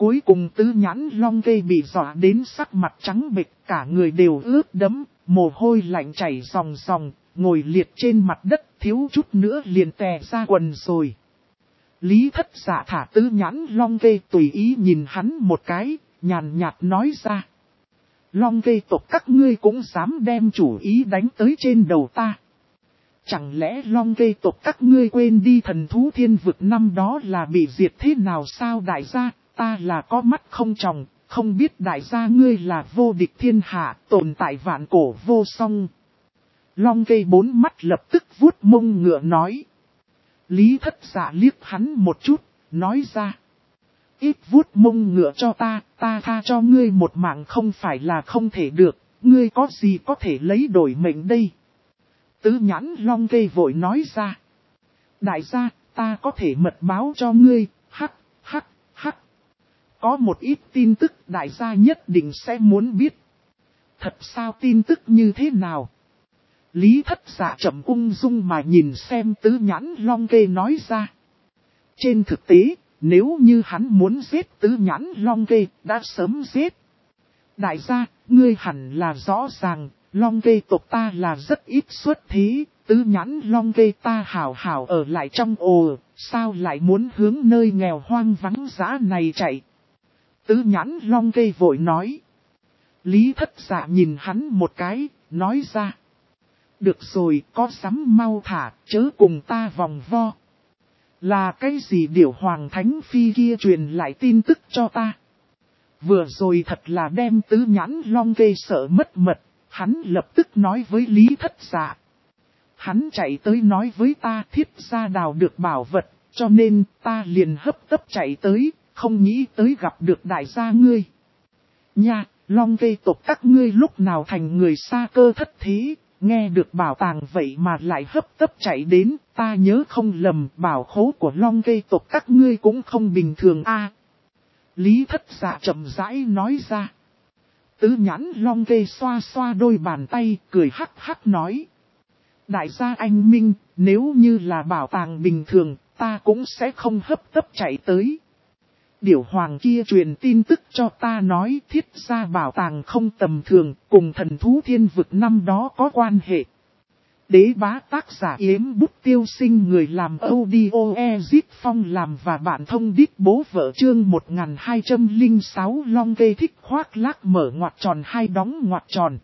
S1: Cuối cùng Tứ Nhãn Long Kê bị dọa đến sắc mặt trắng bệch, cả người đều ướt đẫm, mồ hôi lạnh chảy ròng ròng, ngồi liệt trên mặt đất, thiếu chút nữa liền tè ra quần rồi. Lý Thất Dạ thả Tứ Nhãn Long Kê tùy ý nhìn hắn một cái, nhàn nhạt nói ra. Long Kê tộc các ngươi cũng dám đem chủ ý đánh tới trên đầu ta. Chẳng lẽ Long Kê tộc các ngươi quên đi thần thú thiên vực năm đó là bị diệt thế nào sao đại gia, ta là có mắt không tròng, không biết đại gia ngươi là vô địch thiên hạ, tồn tại vạn cổ vô song. Long Kê bốn mắt lập tức vuốt mông ngựa nói. Lý Thất Dạ liếc hắn một chút, nói ra. Ít vuốt mông ngựa cho ta tha cho ngươi một mạng không phải là không thể được, ngươi có gì có thể lấy đổi mệnh đây. Tứ Nhãn Long Kê vội nói ra. Đại gia, ta có thể mật báo cho ngươi, hắc. Có một ít tin tức đại gia nhất định sẽ muốn biết. Thật sao tin tức như thế nào? Lý Thất Dạ chậm ung dung mà nhìn xem Tứ Nhãn Long Kê nói ra. Trên thực tế, nếu như hắn muốn giết Tứ Nhãn Long Kê, đã sớm giết. Đại gia, ngươi hẳn là rõ ràng, Long Kê tộc ta là rất ít xuất thế, Tứ Nhãn Long Kê ta hảo hảo ở lại trong ồ, sao lại muốn hướng nơi nghèo hoang vắng dã này chạy. Tứ Nhãn Long Kê vội nói. Lý Thất Dạ nhìn hắn một cái, nói ra. Được rồi, có sắm mau thả, chớ cùng ta vòng vo. Là cái gì Điểu Hoàng Thánh Phi kia truyền lại tin tức cho ta? Vừa rồi thật là đem Tứ Nhãn Long Kê sợ mất mật, hắn lập tức nói với Lý Thất Dạ. Hắn chạy tới nói với ta Thiết gia đào được bảo vật, cho nên ta liền hấp tấp chạy tới, không nghĩ tới gặp được đại gia ngươi. Nha, Long Kê tộc các ngươi lúc nào thành người xa cơ thất thế, nghe được bảo tàng vậy mà lại hấp tấp chạy đến, ta nhớ không lầm bảo khố của Long Kê tộc các ngươi cũng không bình thường a. Lý Thất Dạ chậm rãi nói ra. Tứ Nhãn Long Kê xoa xoa đôi bàn tay, cười hắc hắc nói. Đại gia anh Minh, nếu như là bảo tàng bình thường, ta cũng sẽ không hấp tấp chạy tới. Điểu Hoàng kia truyền tin tức cho ta nói Thiết gia bảo tàng không tầm thường, cùng thần thú thiên vực năm đó có quan hệ. Đế bá tác giả Yếm Bút Tiêu Sinh người làm audio Ezit Phong làm và bạn thông đít bố vợ chương 1206 Long Kê thích khoác lác mở ngoặc tròn hai đóng ngoặc tròn.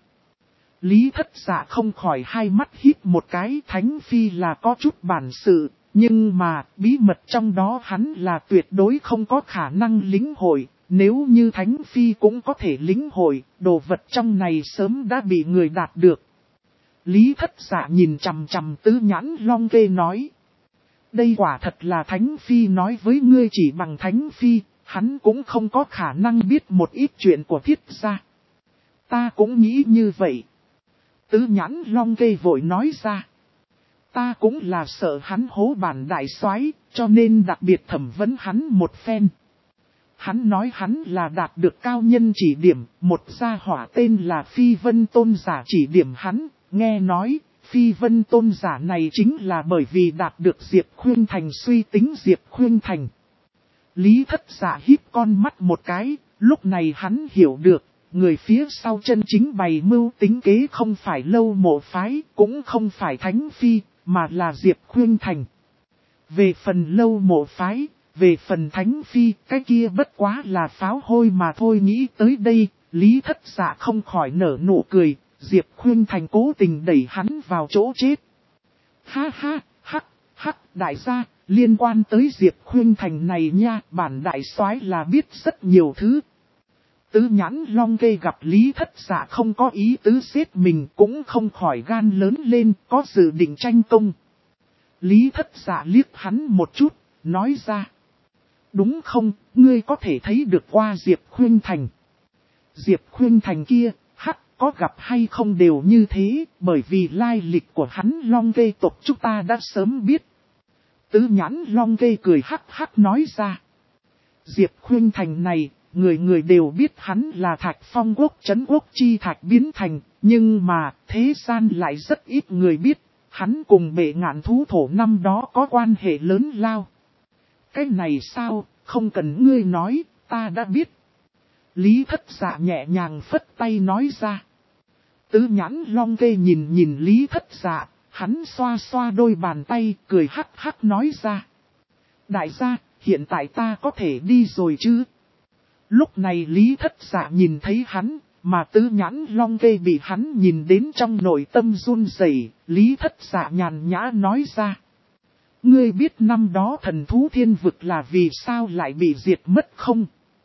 S1: Lý Thất Dạ không khỏi hai mắt hít một cái, Thánh Phi là có chút bản sự, nhưng mà bí mật trong đó hắn là tuyệt đối không có khả năng lĩnh hội, nếu như Thánh Phi cũng có thể lĩnh hội, đồ vật trong này sớm đã bị người đạt được. Lý Thất Dạ nhìn chằm chằm Tứ Nhãn Long Kê nói. Đây quả thật là Thánh Phi nói với ngươi, chỉ bằng Thánh Phi, hắn cũng không có khả năng biết một ít chuyện của Thiết gia. Ta cũng nghĩ như vậy. Tứ Nhãn Long Kê vội nói ra. Ta cũng là sợ hắn hố bản đại soái, cho nên đặc biệt thẩm vấn hắn một phen. Hắn nói hắn là đạt được cao nhân chỉ điểm, một gia hỏa tên là Phi Vân Tôn giả chỉ điểm hắn, nghe nói, Phi Vân Tôn giả này chính là bởi vì đạt được Diệp Khuyên Thành suy tính Diệp Khuyên Thành. Lý Thất Dạ híp con mắt một cái, lúc này hắn hiểu được, người phía sau chân chính bày mưu tính kế không phải Lâu Mộ phái, cũng không phải Thánh Phi, mà là Diệp Khuyên Thành. Về phần Lâu Mộ phái, về phần Thánh Phi, cái kia bất quá là pháo hôi mà thôi. Nghĩ tới đây, Lý Thất Dạ không khỏi nở nụ cười, Diệp Khuyên Thành cố tình đẩy hắn vào chỗ chết. Ha ha, hắc, đại gia, liên quan tới Diệp Khuyên Thành này nha, bản đại soái là biết rất nhiều thứ. Tứ Nhãn Long Kê gặp Lý Thất Dạ không có ý tứ giết mình, cũng không khỏi gan lớn lên, có dự định tranh công. Lý Thất Dạ liếc hắn một chút, nói ra. Đúng không, ngươi có thể thấy được qua Diệp Khuyên Thành. Diệp Khuyên Thành kia, có gặp hay không đều như thế, bởi vì lai lịch của hắn Long Kê tộc chúng ta đã sớm biết. Tứ Nhãn Long Kê cười hắc nói ra. Diệp Khuyên Thành này, người người đều biết hắn là Thạch Phong quốc trấn quốc chi thạch biến thành, nhưng mà thế gian lại rất ít người biết, hắn cùng Bệ Ngạn thú thổ năm đó có quan hệ lớn lao. Cái này sao, không cần ngươi nói, Ta đã biết. Lý Thất Dạ nhẹ nhàng phất tay nói ra. Tứ Nhãn Long Kê nhìn nhìn Lý Thất Dạ, hắn xoa xoa đôi bàn tay, cười hắc hắc nói ra. Đại gia, hiện tại ta có thể đi rồi chứ? Lúc này Lý Thất Dạ nhìn thấy hắn, mà Tứ Nhãn Long Kê bị hắn nhìn đến trong nội tâm run rẩy. Lý Thất Dạ nhàn nhã nói ra. Ngươi biết năm đó thần thú thiên vực là vì sao lại bị diệt mất không?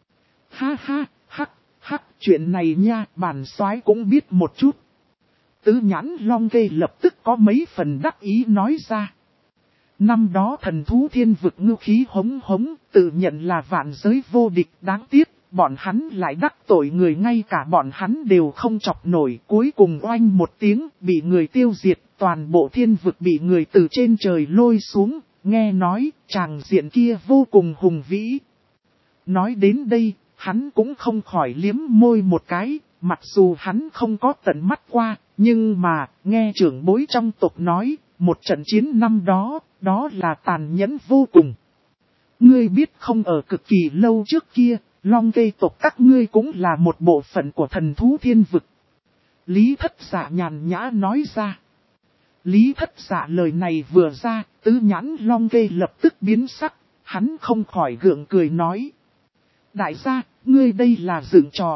S1: Ha ha, hắc, chuyện này nha, bản soái cũng biết một chút. Tứ Nhãn Long Kê lập tức có mấy phần đắc ý nói ra. Năm đó thần thú thiên vực ngưu khí hống hống, tự nhận là vạn giới vô địch, đáng tiếc, bọn hắn lại đắc tội người, ngay cả bọn hắn đều không chọc nổi, cuối cùng oanh một tiếng, bị người tiêu diệt, toàn bộ thiên vực bị người từ trên trời lôi xuống, nghe nói, tràng diện kia vô cùng hùng vĩ. Nói đến đây, hắn cũng không khỏi liếm môi một cái, mặc dù hắn không có tận mắt qua, nhưng mà, nghe trưởng bối trong tộc nói, một trận chiến năm đó, đó là tàn nhẫn vô cùng. Ngươi biết không, ở cực kỳ lâu trước kia, Long Kê tộc các ngươi cũng là một bộ phận của thần thú thiên vực. Lý Thất Dạ nhàn nhã nói ra. Lý Thất Dạ lời này vừa ra, Tứ Nhãn Long Kê lập tức biến sắc, hắn không khỏi gượng cười nói. Đại gia, ngươi đây là dựng trò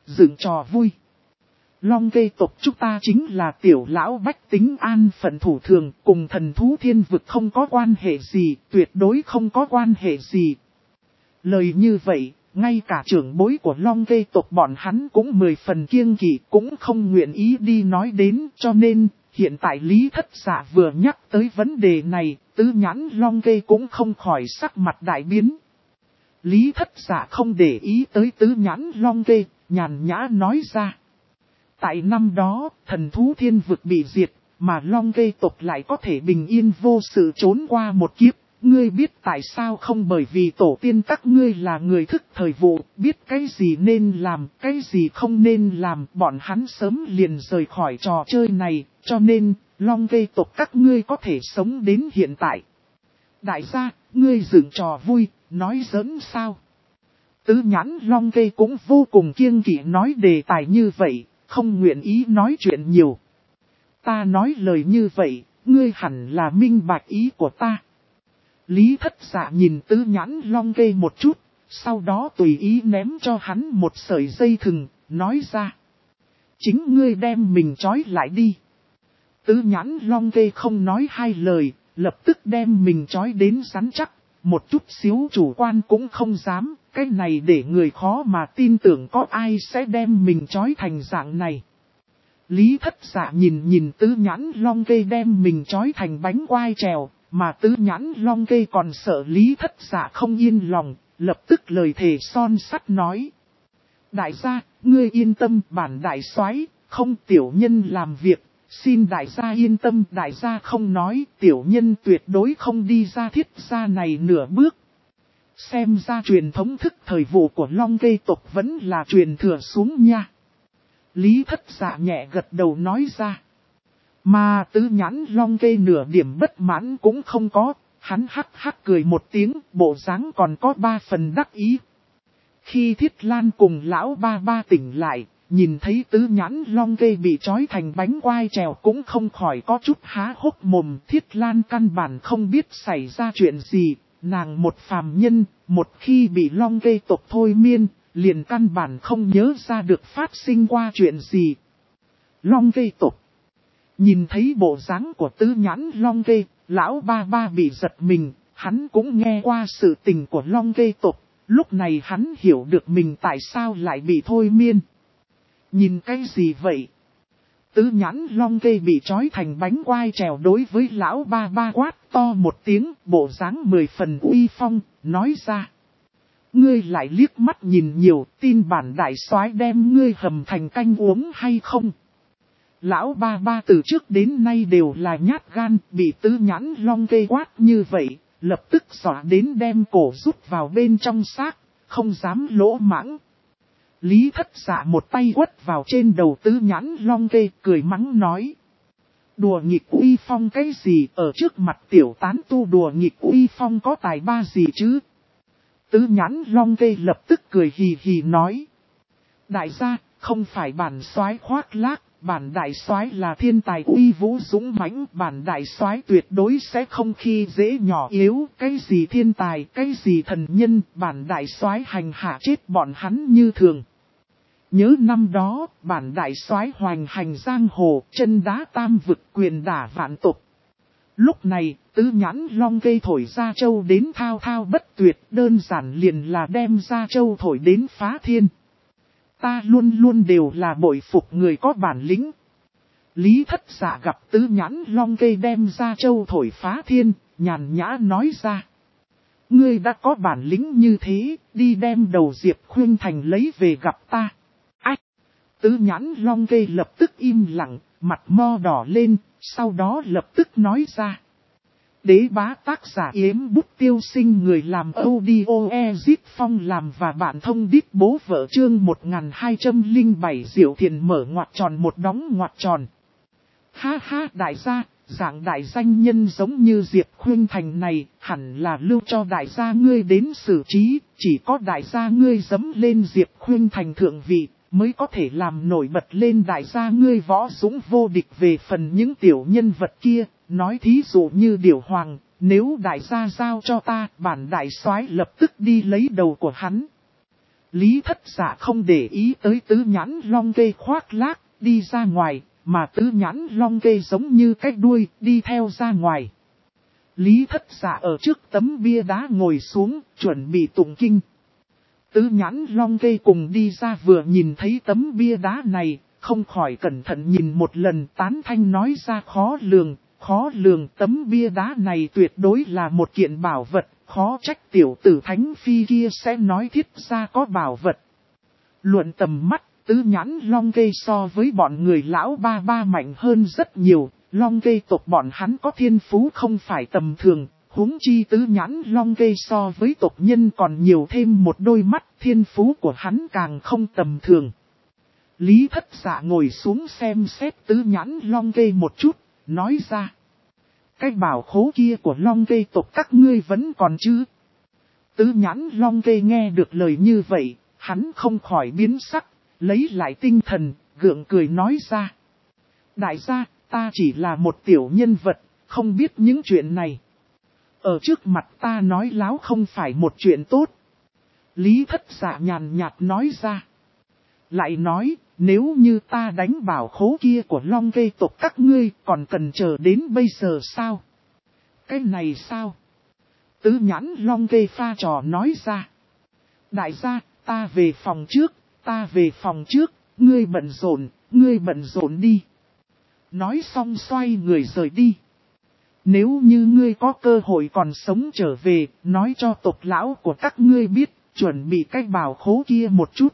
S1: vui. Long Kê tộc chúng ta chính là tiểu lão bách tính an phận thủ thường, cùng thần thú thiên vực không có quan hệ gì, tuyệt đối không có quan hệ gì. Lời như vậy, ngay cả trưởng bối của Long Kê tộc bọn hắn cũng 10 phần kiêng kỵ, cũng không nguyện ý đi nói đến, cho nên, hiện tại Lý Thất Dạ vừa nhắc tới vấn đề này, Tứ Nhãn Long Kê cũng không khỏi sắc mặt đại biến. Lý Thất Dạ không để ý tới Tứ Nhãn Long Kê, nhàn nhã nói ra. Tại năm đó, thần thú thiên vực bị diệt, mà Long Kê tộc lại có thể bình yên vô sự trốn qua một kiếp. Ngươi biết tại sao không? Bởi vì tổ tiên các ngươi là người thức thời vụ, biết cái gì nên làm, cái gì không nên làm, bọn hắn sớm liền rời khỏi trò chơi này, cho nên, Long Kê tộc các ngươi có thể sống đến hiện tại. Đại gia, ngươi dựng trò vui, nói giỡn sao? Tứ Nhãn Long Kê cũng vô cùng kiêng kỵ nói đề tài như vậy, không nguyện ý nói chuyện nhiều. Ta nói lời như vậy, ngươi hẳn là minh bạch ý của ta. Lý Thất Dạ nhìn Tứ Nhãn Long Kê một chút, sau đó tùy ý ném cho hắn một sợi dây thừng, nói ra. Chính ngươi đem mình trói lại đi. Tứ Nhãn Long Kê không nói hai lời, lập tức đem mình trói đến rắn chắc, một chút xíu chủ quan cũng không dám, cái này để người khó mà tin tưởng có ai sẽ đem mình trói thành dạng này. Lý Thất Dạ nhìn Tứ Nhãn Long Kê đem mình trói thành bánh quai trèo, mà Tứ Nhãn Long Kê còn sợ Lý Thất Dạ không yên lòng, lập tức lời thề son sắt nói. Đại gia, ngươi yên tâm, bản đại soái không tiểu nhân làm việc, xin đại gia yên tâm. Đại gia không nói, tiểu nhân tuyệt đối không đi ra thiết gia này nửa bước. Xem ra truyền thống thức thời vụ của Long Kê tộc vẫn là truyền thừa xuống nha. Lý Thất Dạ nhẹ gật đầu nói ra. Mà Tứ Nhãn Long Kê nửa điểm bất mãn cũng không có, hắn hắc hắc cười một tiếng, bộ dáng còn có 3 phần đắc ý. Khi Thiết Lan cùng lão ba ba tỉnh lại, nhìn thấy Tứ Nhãn Long Kê bị trói thành bánh quai trèo cũng không khỏi có chút há hốc mồm. Thiết Lan căn bản không biết xảy ra chuyện gì, nàng một phàm nhân, một khi bị Long Kê tộc thôi miên, liền căn bản không nhớ ra được phát sinh qua chuyện gì. Long Kê tộc. Nhìn thấy bộ dáng của Tứ Nhãn Long Kê, lão ba ba bị giật mình, hắn cũng nghe qua sự tình của Long Kê tộc, lúc này hắn hiểu được mình tại sao lại bị thôi miên. Nhìn cái gì vậy? Tứ Nhãn Long Kê bị trói thành bánh quai trèo đối với lão ba ba quát to một tiếng, bộ dáng 10 phần uy phong, nói ra. Ngươi lại liếc mắt nhìn nhiều, tin bản đại soái đem ngươi hầm thành canh uống hay không? Lão ba ba từ trước đến nay đều là nhát gan, bị Tứ Nhãn Long Kê quát như vậy, lập tức dọa đến đem cổ rút vào bên trong xác, không dám lỗ mãng. Lý Thất Dạ một tay quất vào trên đầu Tứ Nhãn Long Kê, cười mắng nói. Đùa nghịch uy phong cái gì, ở trước mặt tiểu tán tu đùa nghịch uy phong có tài ba gì chứ? Tứ Nhãn Long Tê lập tức cười hì hì nói. Đại gia, không phải bản soái khoác lác, bản đại soái là thiên tài uy vũ dũng mãnh, bản đại soái tuyệt đối sẽ không khi dễ nhỏ yếu, cái gì thiên tài, cái gì thần nhân, bản đại soái hành hạ chết bọn hắn như thường. Nhớ năm đó, bản đại soái hoành hành giang hồ, chân đá tam vực, quyền đả vạn tộc. Lúc này, Tứ Nhãn Long Tê thổi Gia Châu đến thao thao bất tuyệt, đơn giản liền là đem Gia Châu thổi đến phá thiên. Ta luôn luôn đều là bội phục người có bản lĩnh. Lý Thất Dạ gặp Tứ Nhãn Long Tê đem Gia Châu thổi phá thiên, nhàn nhã nói ra. Ngươi đã có bản lĩnh như thế, đi đem đầu Diệp Khuyên Thành lấy về gặp ta. Ách! Tứ Nhãn Long Tê lập tức im lặng, mặt mo đỏ lên, sau đó lập tức nói ra. Đế bá tác giả Yếm Bút Tiêu Sinh, người làm audio Ezit Phong làm và bạn thông đít bố vợ chương 1207 Diệu Thiền mở ngoặc tròn một đóng ngoặc tròn. Ha ha, đại gia, dạng đại danh nhân giống như Diệp Khuyên Thành này, hẳn là lưu cho đại gia ngươi đến xử trí, chỉ có đại gia ngươi dẫm lên Diệp Khuyên Thành thượng vị, mới có thể làm nổi bật lên đại gia ngươi võ dũng vô địch. Về phần những tiểu nhân vật kia, nói thí dụ như Điểu Hoàng, nếu đại gia giao cho ta, bản đại soái lập tức đi lấy đầu của hắn. Lý Thất Dạ không để ý tới Tứ Nhãn Long Tê khoác lác, đi ra ngoài, mà Tứ Nhãn Long Tê giống như cái đuôi, đi theo ra ngoài. Lý Thất Dạ ở trước tấm bia đá ngồi xuống, chuẩn bị tụng kinh. Tứ Nhãn Long Tê cùng đi ra, vừa nhìn thấy tấm bia đá này, không khỏi cẩn thận nhìn một lần, tán thanh nói ra. Khó lường, tấm bia đá này tuyệt đối là một kiện bảo vật, khó trách tiểu tử Thánh Phi kia sẽ nói thiết ra có bảo vật. Luận tầm mắt, Tứ Nhãn Long Tê so với bọn người lão ba ba mạnh hơn rất nhiều, Long Tê tộc bọn hắn có thiên phú không phải tầm thường, huống chi Tứ Nhãn Long Tê so với tộc nhân còn nhiều thêm một đôi mắt, thiên phú của hắn càng không tầm thường. Lý Thất Dạ ngồi xuống xem xét Tứ Nhãn Long Tê một chút, nói ra. Cái bảo khố kia của Long Tê tộc các ngươi vẫn còn chứ? Tứ Nhãn Long Tê nghe được lời như vậy, hắn không khỏi biến sắc, lấy lại tinh thần, gượng cười nói ra. Đại gia, ta chỉ là một tiểu nhân vật, không biết những chuyện này. Ở trước mặt ta nói láo không phải một chuyện tốt. Lý Thất Dạ nhàn nhạt nói ra. Lại nói, nếu như ta đánh bảo khố kia của Long Tê tộc các ngươi, còn cần chờ đến bây giờ sao? Cái này sao? Tứ Nhãn Long Tê pha trò nói ra. Đại gia, ta về phòng trước, ngươi bận rộn đi. Nói xong xoay người rời đi. Nếu như ngươi có cơ hội còn sống trở về, nói cho tộc lão của các ngươi biết, chuẩn bị cái bảo khố kia một chút.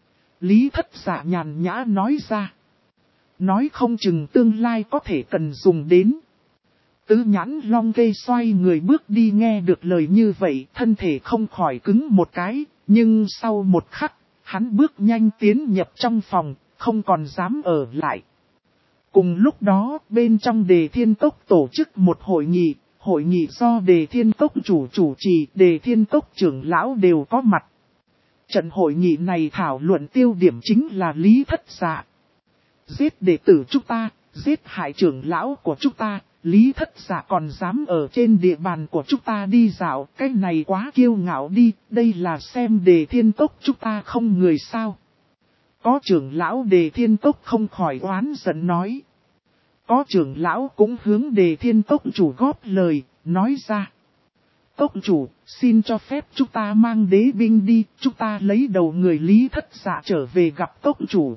S1: Lý Thất Dạ nhàn nhã nói ra. Nói không chừng tương lai có thể cần dùng đến. Tứ Nhãn Long Tê xoay người bước đi, nghe được lời như vậy, thân thể không khỏi cứng một cái, nhưng sau một khắc, hắn bước nhanh tiến nhập trong phòng, không còn dám ở lại. Cùng lúc đó, bên trong Đề Thiên Cốc tổ chức một hội nghị do Đề Thiên Cốc chủ trì, Đề Thiên Cốc trưởng lão đều có mặt. Trận hội nghị này thảo luận tiêu điểm chính là Lý Thất Dạ. Giết đệ tử chúng ta, giết hại trưởng lão của chúng ta, Lý Thất Dạ còn dám ở trên địa bàn của chúng ta đi dạo, cái này quá kiêu ngạo đi, đây là xem Đề Thiên Cốc chúng ta không người sao. Có trưởng lão Đề Thiên Cốc không khỏi oán giận nói. Có trưởng lão cũng hướng Đề Thiên Cốc chủ góp lời, nói ra. Cốc chủ, xin cho phép chúng ta mang đế binh đi, chúng ta lấy đầu người Lý Thất Dạ trở về gặp cốc chủ.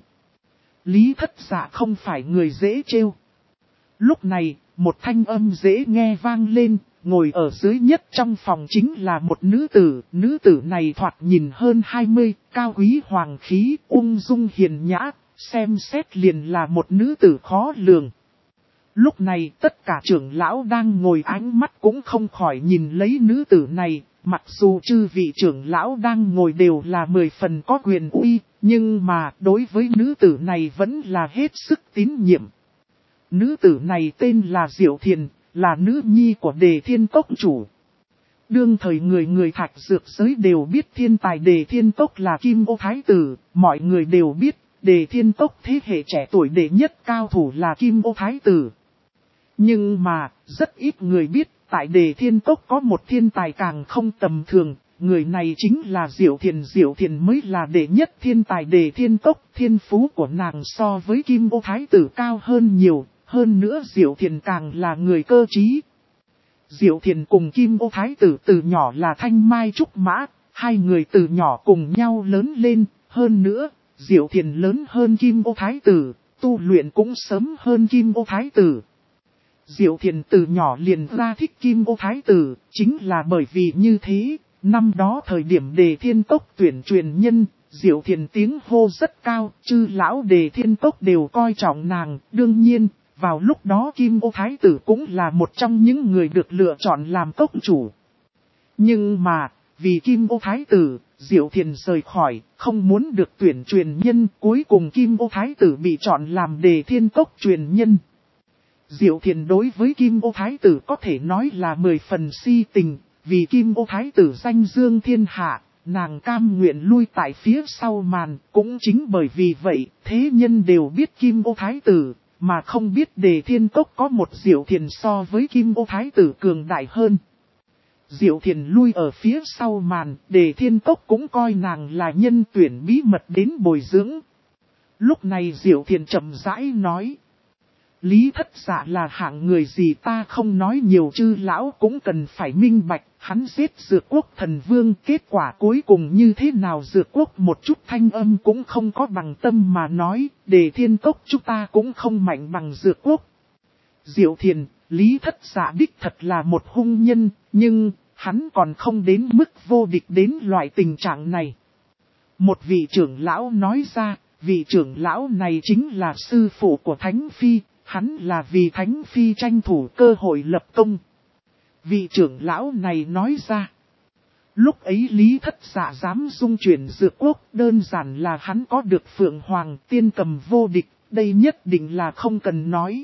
S1: Lý Thất Dạ không phải người dễ trêu. Lúc này, một thanh âm dễ nghe vang lên, ngồi ở dưới nhất trong phòng chính là một nữ tử này thoạt nhìn hơn 20, cao quý hoàng khí, ung dung hiền nhã, xem xét liền là một nữ tử khó lường. Lúc này tất cả trưởng lão đang ngồi ánh mắt cũng không khỏi nhìn lấy nữ tử này, mặc dù chư vị trưởng lão đang ngồi đều là 10 phần có quyền uy, nhưng mà đối với nữ tử này vẫn là hết sức tín nhiệm. Nữ tử này tên là Diệu Thiền, là nữ nhi của Đề Thiên Cốc chủ. Đương thời người người Thạch Dược giới đều biết thiên tài Đề Thiên Tốc là Kim Ô Thái Tử, mọi người đều biết Đề Thiên Tốc thế hệ trẻ tuổi đệ nhất cao thủ là Kim Ô Thái Tử. Nhưng mà, rất ít người biết, tại Đề Thiên Tốc có một thiên tài càng không tầm thường, người này chính là Diệu Thiền. Diệu Thiền mới là đệ nhất thiên tài Đề Thiên Tốc, thiên phú của nàng so với Kim Ô Thái Tử cao hơn nhiều, hơn nữa Diệu Thiền càng là người cơ trí. Diệu Thiền cùng Kim Ô Thái Tử từ nhỏ là thanh mai trúc mã, hai người từ nhỏ cùng nhau lớn lên, hơn nữa, Diệu Thiền lớn hơn Kim Ô Thái Tử, tu luyện cũng sớm hơn Kim Ô Thái Tử. Diệu Thiền từ nhỏ liền ra thích Kim Ô Thái Tử, chính là bởi vì như thế, năm đó thời điểm Đề Thiên Tốc tuyển truyền nhân, Diệu Thiền tiếng hô rất cao, chư lão Đề Thiên Tốc đều coi trọng nàng, đương nhiên, vào lúc đó Kim Ô Thái Tử cũng là một trong những người được lựa chọn làm cốc chủ. Nhưng mà, vì Kim Ô Thái Tử, Diệu Thiền rời khỏi, không muốn được tuyển truyền nhân, cuối cùng Kim Ô Thái Tử bị chọn làm Đề Thiên Tốc truyền nhân. Diệu Thiền đối với Kim Ô Thái Tử có thể nói là 10 phần si tình, vì Kim Ô Thái Tử danh dương thiên hạ, nàng cam nguyện lui tại phía sau màn, cũng chính bởi vì vậy, thế nhân đều biết Kim Ô Thái Tử, mà không biết Đề Thiên Tốc có một Diệu Thiền so với Kim Ô Thái Tử cường đại hơn. Diệu Thiền lui ở phía sau màn, Đề Thiên Tốc cũng coi nàng là nhân tuyển bí mật đến bồi dưỡng. Lúc này Diệu Thiền chậm rãi nói. Lý Thất Dạ là hạng người gì ta không nói nhiều, chư lão cũng cần phải minh bạch, hắn giết Dược Quốc thần vương, kết quả cuối cùng như thế nào Dược Quốc một chút thanh âm cũng không có bằng tâm mà nói, Đề Thiên Tốc chúng ta cũng không mạnh bằng Dược Quốc. Diệu Thiền, Lý Thất Dạ đích thật là một hung nhân, nhưng hắn còn không đến mức vô địch đến loại tình trạng này. Một vị trưởng lão nói ra, vị trưởng lão này chính là sư phụ của Thánh Phi. Hắn là vì Thánh Phi tranh thủ cơ hội lập công. Vị trưởng lão này nói ra. Lúc ấy Lý Thất Dạ dám dung chuyển Dược Quốc, đơn giản là hắn có được Phượng Hoàng tiên cầm vô địch, đây nhất định là không cần nói.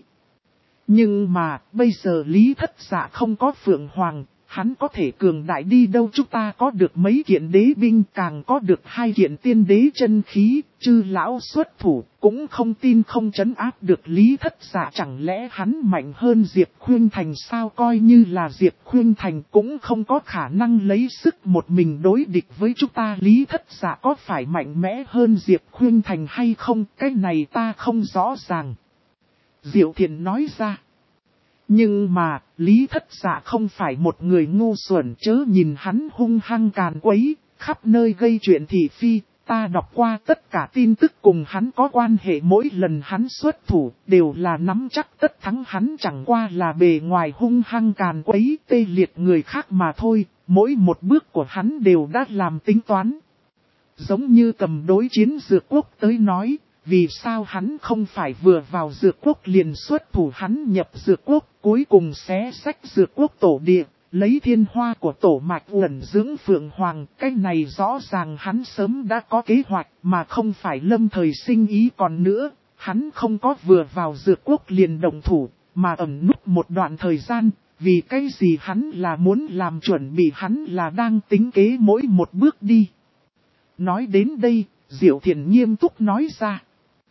S1: Nhưng mà, bây giờ Lý Thất Dạ không có Phượng Hoàng, hắn có thể cường đại đi đâu, chúng ta có được mấy kiện đế binh, càng có được 2 kiện tiên đế chân khí, chư lão xuất thủ, cũng không tin không trấn áp được Lý Thất Dạ. Chẳng lẽ hắn mạnh hơn Diệp Khuyên Thành sao? Coi như là Diệp Khuyên Thành cũng không có khả năng lấy sức một mình đối địch với chúng ta. Lý Thất Dạ có phải mạnh mẽ hơn Diệp Khuyên Thành hay không? Cái này ta không rõ ràng. Diệu Thiền nói ra. Nhưng mà, Lý Thất Dạ không phải một người ngu xuẩn, chớ nhìn hắn hung hăng càn quấy, khắp nơi gây chuyện thị phi. Ta đọc qua tất cả tin tức cùng hắn có quan hệ, mỗi lần hắn xuất thủ đều là nắm chắc tất thắng, hắn chẳng qua là bề ngoài hung hăng càn quấy tê liệt người khác mà thôi, mỗi một bước của hắn đều đã làm tính toán. Giống như cầm đối chiến Dược Quốc tới nói, vì sao hắn không phải vừa vào Dược Quốc liền xuất thủ, hắn nhập Dược Quốc, cuối cùng xé xách Dược Quốc tổ địa, lấy thiên hoa của tổ mạch ẩn dưỡng Phượng Hoàng. Cái này rõ ràng hắn sớm đã có kế hoạch mà không phải lâm thời sinh ý. Còn nữa, hắn không có vừa vào Dược Quốc liền động thủ, mà ẩn núp một đoạn thời gian. Vì cái gì hắn là muốn làm chuẩn bị, hắn là đang tính kế mỗi một bước đi. Nói đến đây, Diệu Thiền nghiêm túc nói ra.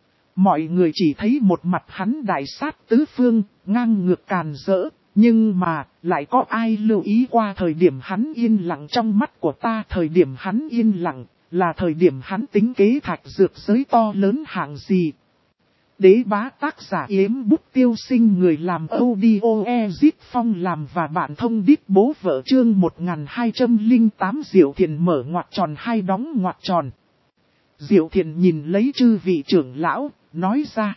S1: Mọi người chỉ thấy một mặt hắn đại sát tứ phương, ngang ngược càn rỡ, nhưng mà, lại có ai lưu ý qua thời điểm hắn yên lặng trong mắt của ta? Thời điểm hắn yên lặng, là thời điểm hắn tính kế Thạch Dược giới to lớn hạng gì? Đế bá tác giả Yếm Bút Tiêu Sinh, người làm audio Ezit Phong làm và bạn thông điệp bố vợ, chương 1208. Diệu Thiền mở ngoặc tròn hai đóng ngoặc tròn. Diệu Thiền nhìn lấy chư vị trưởng lão, nói ra.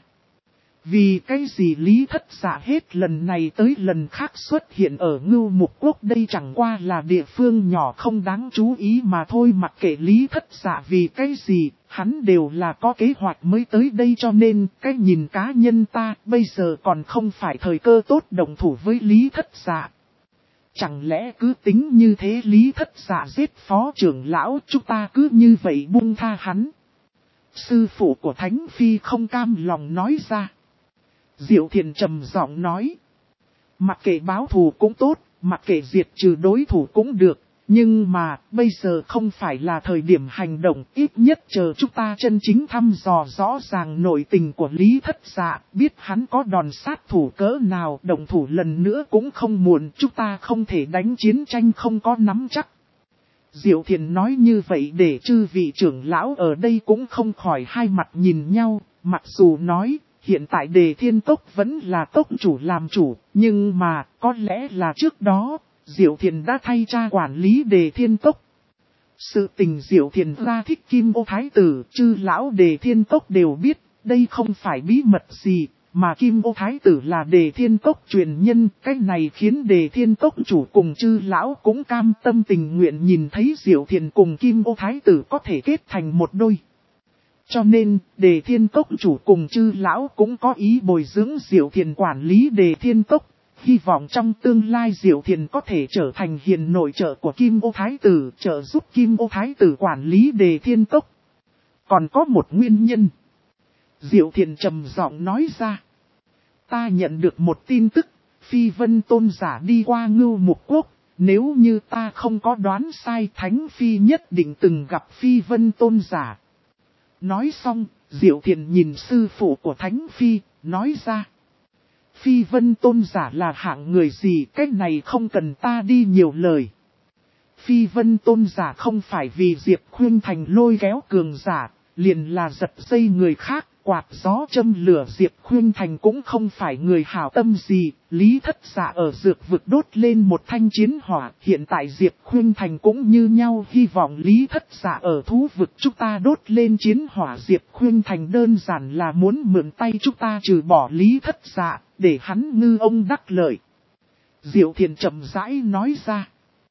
S1: Vì cái gì Lý Thất Dạ hết lần này tới lần khác xuất hiện ở Ngưu Mục Quốc, đây chẳng qua là địa phương nhỏ không đáng chú ý mà thôi. Mặc kệ Lý Thất Dạ vì cái gì, hắn đều là có kế hoạch mới tới đây, cho nên cái nhìn cá nhân ta bây giờ còn không phải thời cơ tốt động thủ với Lý Thất Dạ. Chẳng lẽ cứ tính như thế Lý Thất Dạ giết phó trưởng lão, chúng ta cứ như vậy buông tha hắn? Sư phụ của Thánh Phi không cam lòng nói ra. Diệu Thiền trầm giọng nói. Mặc kệ báo thù cũng tốt, mặc kệ diệt trừ đối thủ cũng được. Nhưng mà, bây giờ không phải là thời điểm hành động, ít nhất chờ chúng ta chân chính thăm dò rõ ràng nội tình của Lý Thất Dạ, biết hắn có đòn sát thủ cỡ nào, động thủ lần nữa cũng không muộn, chúng ta không thể đánh chiến tranh không có nắm chắc. Diệu Thiền nói như vậy để chư vị trưởng lão ở đây cũng không khỏi hai mặt nhìn nhau, mặc dù nói, hiện tại Đề Thiên Cốc vẫn là cốc chủ làm chủ, nhưng mà, có lẽ là trước đó, Diệu Thiền đã thay cha quản lý Đề Thiên Cốc. Sự tình Diệu Thiền ra thích Kim Ô Thái Tử, chư lão Đề Thiên Cốc đều biết, đây không phải bí mật gì, mà Kim Ô Thái Tử là Đề Thiên Cốc truyền nhân, cái này khiến Đề Thiên Cốc chủ cùng chư lão cũng cam tâm tình nguyện nhìn thấy Diệu Thiền cùng Kim Ô Thái Tử có thể kết thành một đôi. Cho nên, Đề Thiên Cốc chủ cùng chư lão cũng có ý bồi dưỡng Diệu Thiền quản lý Đề Thiên Cốc. Hy vọng trong tương lai Diệu Thiền có thể trở thành hiền nội trợ của Kim Ô Thái Tử, trợ giúp Kim Ô Thái Tử quản lý Đề Thiên Cốc. Còn có một nguyên nhân. Diệu Thiền trầm giọng nói ra. Ta nhận được một tin tức, Phi Vân Tôn giả đi qua Ngưu Mục Quốc. Nếu như ta không có đoán sai, Thánh Phi nhất định từng gặp Phi Vân Tôn giả. Nói xong, Diệu Thiền nhìn sư phụ của Thánh Phi, nói ra. Phi Vân Tôn giả là hạng người gì, cái này không cần ta đi nhiều lời. Phi Vân Tôn giả không phải vì Diệp Khuyên Thành lôi kéo cường giả, liền là giật dây người khác, quạt gió châm lửa. Diệp Khuyên Thành cũng không phải người hảo tâm gì, Lý Thất Dạ ở dược vực đốt lên một thanh chiến hỏa. Hiện tại Diệp Khuyên Thành cũng như nhau, hy vọng Lý Thất Dạ ở thú vực chúng ta đốt lên chiến hỏa. Diệp Khuyên Thành đơn giản là muốn mượn tay chúng ta trừ bỏ Lý Thất Dạ, để hắn ngư ông đắc lợi. Diệu Thiền chậm rãi nói ra.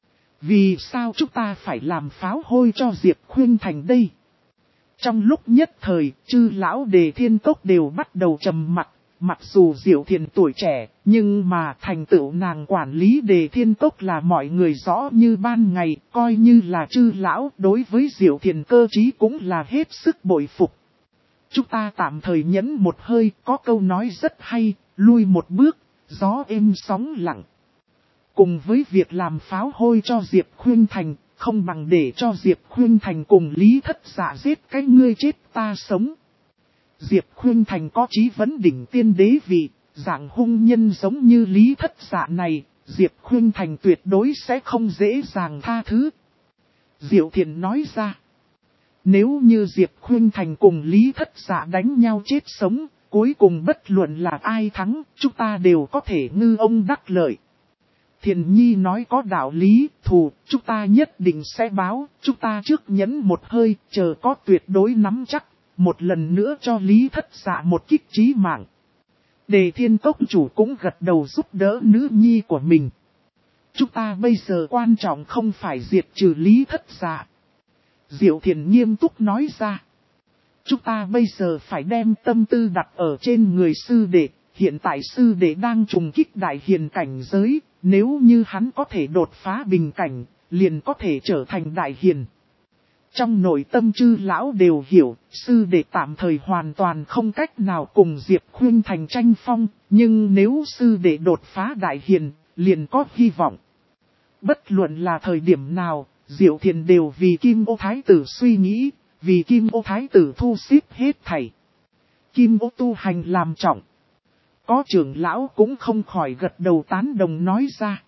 S1: Vì sao chúng ta phải làm pháo hôi cho Diệp Khuyên Thành đây? Trong lúc nhất thời, chư lão Đề Thiên Cốc đều bắt đầu trầm mặc. Mặc dù Diệu Thiền tuổi trẻ, nhưng mà thành tựu nàng quản lý Đề Thiên Cốc là mọi người rõ như ban ngày, coi như là chư lão, đối với Diệu Thiền cơ trí cũng là hết sức bội phục. Chúng ta tạm thời nhẫn một hơi, có câu nói rất hay, lui một bước, gió êm sóng lặng. Cùng với việc làm pháo hôi cho Diệp Khuyên Thành, không bằng để cho Diệp Khuyên Thành cùng Lý Thất Dạ giết cái ngươi chết ta sống. Diệp Khuyên Thành có chí vấn đỉnh tiên đế vị, dạng hung nhân giống như Lý Thất Dạ này, Diệp Khuyên Thành tuyệt đối sẽ không dễ dàng tha thứ. Diệu Thiền nói ra, nếu như Diệp Khuyên Thành cùng Lý Thất Dạ đánh nhau chết sống, cuối cùng bất luận là ai thắng, chúng ta đều có thể ngư ông đắc lợi. Thiền Nhi nói có đạo lý, thù, chúng ta nhất định sẽ báo, chúng ta trước nhẫn một hơi, chờ có tuyệt đối nắm chắc, một lần nữa cho Lý Thất Dạ một kích chí mạng. Đề Thiên Cốc chủ cũng gật đầu giúp đỡ nữ nhi của mình. Chúng ta bây giờ quan trọng không phải diệt trừ Lý Thất Dạ. Diệu Thiền nghiêm túc nói ra. Chúng ta bây giờ phải đem tâm tư đặt ở trên người sư đệ, hiện tại sư đệ đang trùng kích đại hiền cảnh giới. Nếu như hắn có thể đột phá bình cảnh, liền có thể trở thành đại hiền. Trong nội tâm chư lão đều hiểu, sư đệ tạm thời hoàn toàn không cách nào cùng Diệp Khuyên Thành tranh phong, nhưng nếu sư đệ đột phá đại hiền, liền có hy vọng. Bất luận là thời điểm nào, Diệu Thiền đều vì Kim Ô Thái Tử suy nghĩ, vì Kim Ô Thái Tử thu xếp hết thảy. Kim Ô tu hành làm trọng. Có trưởng lão cũng không khỏi gật đầu tán đồng nói ra.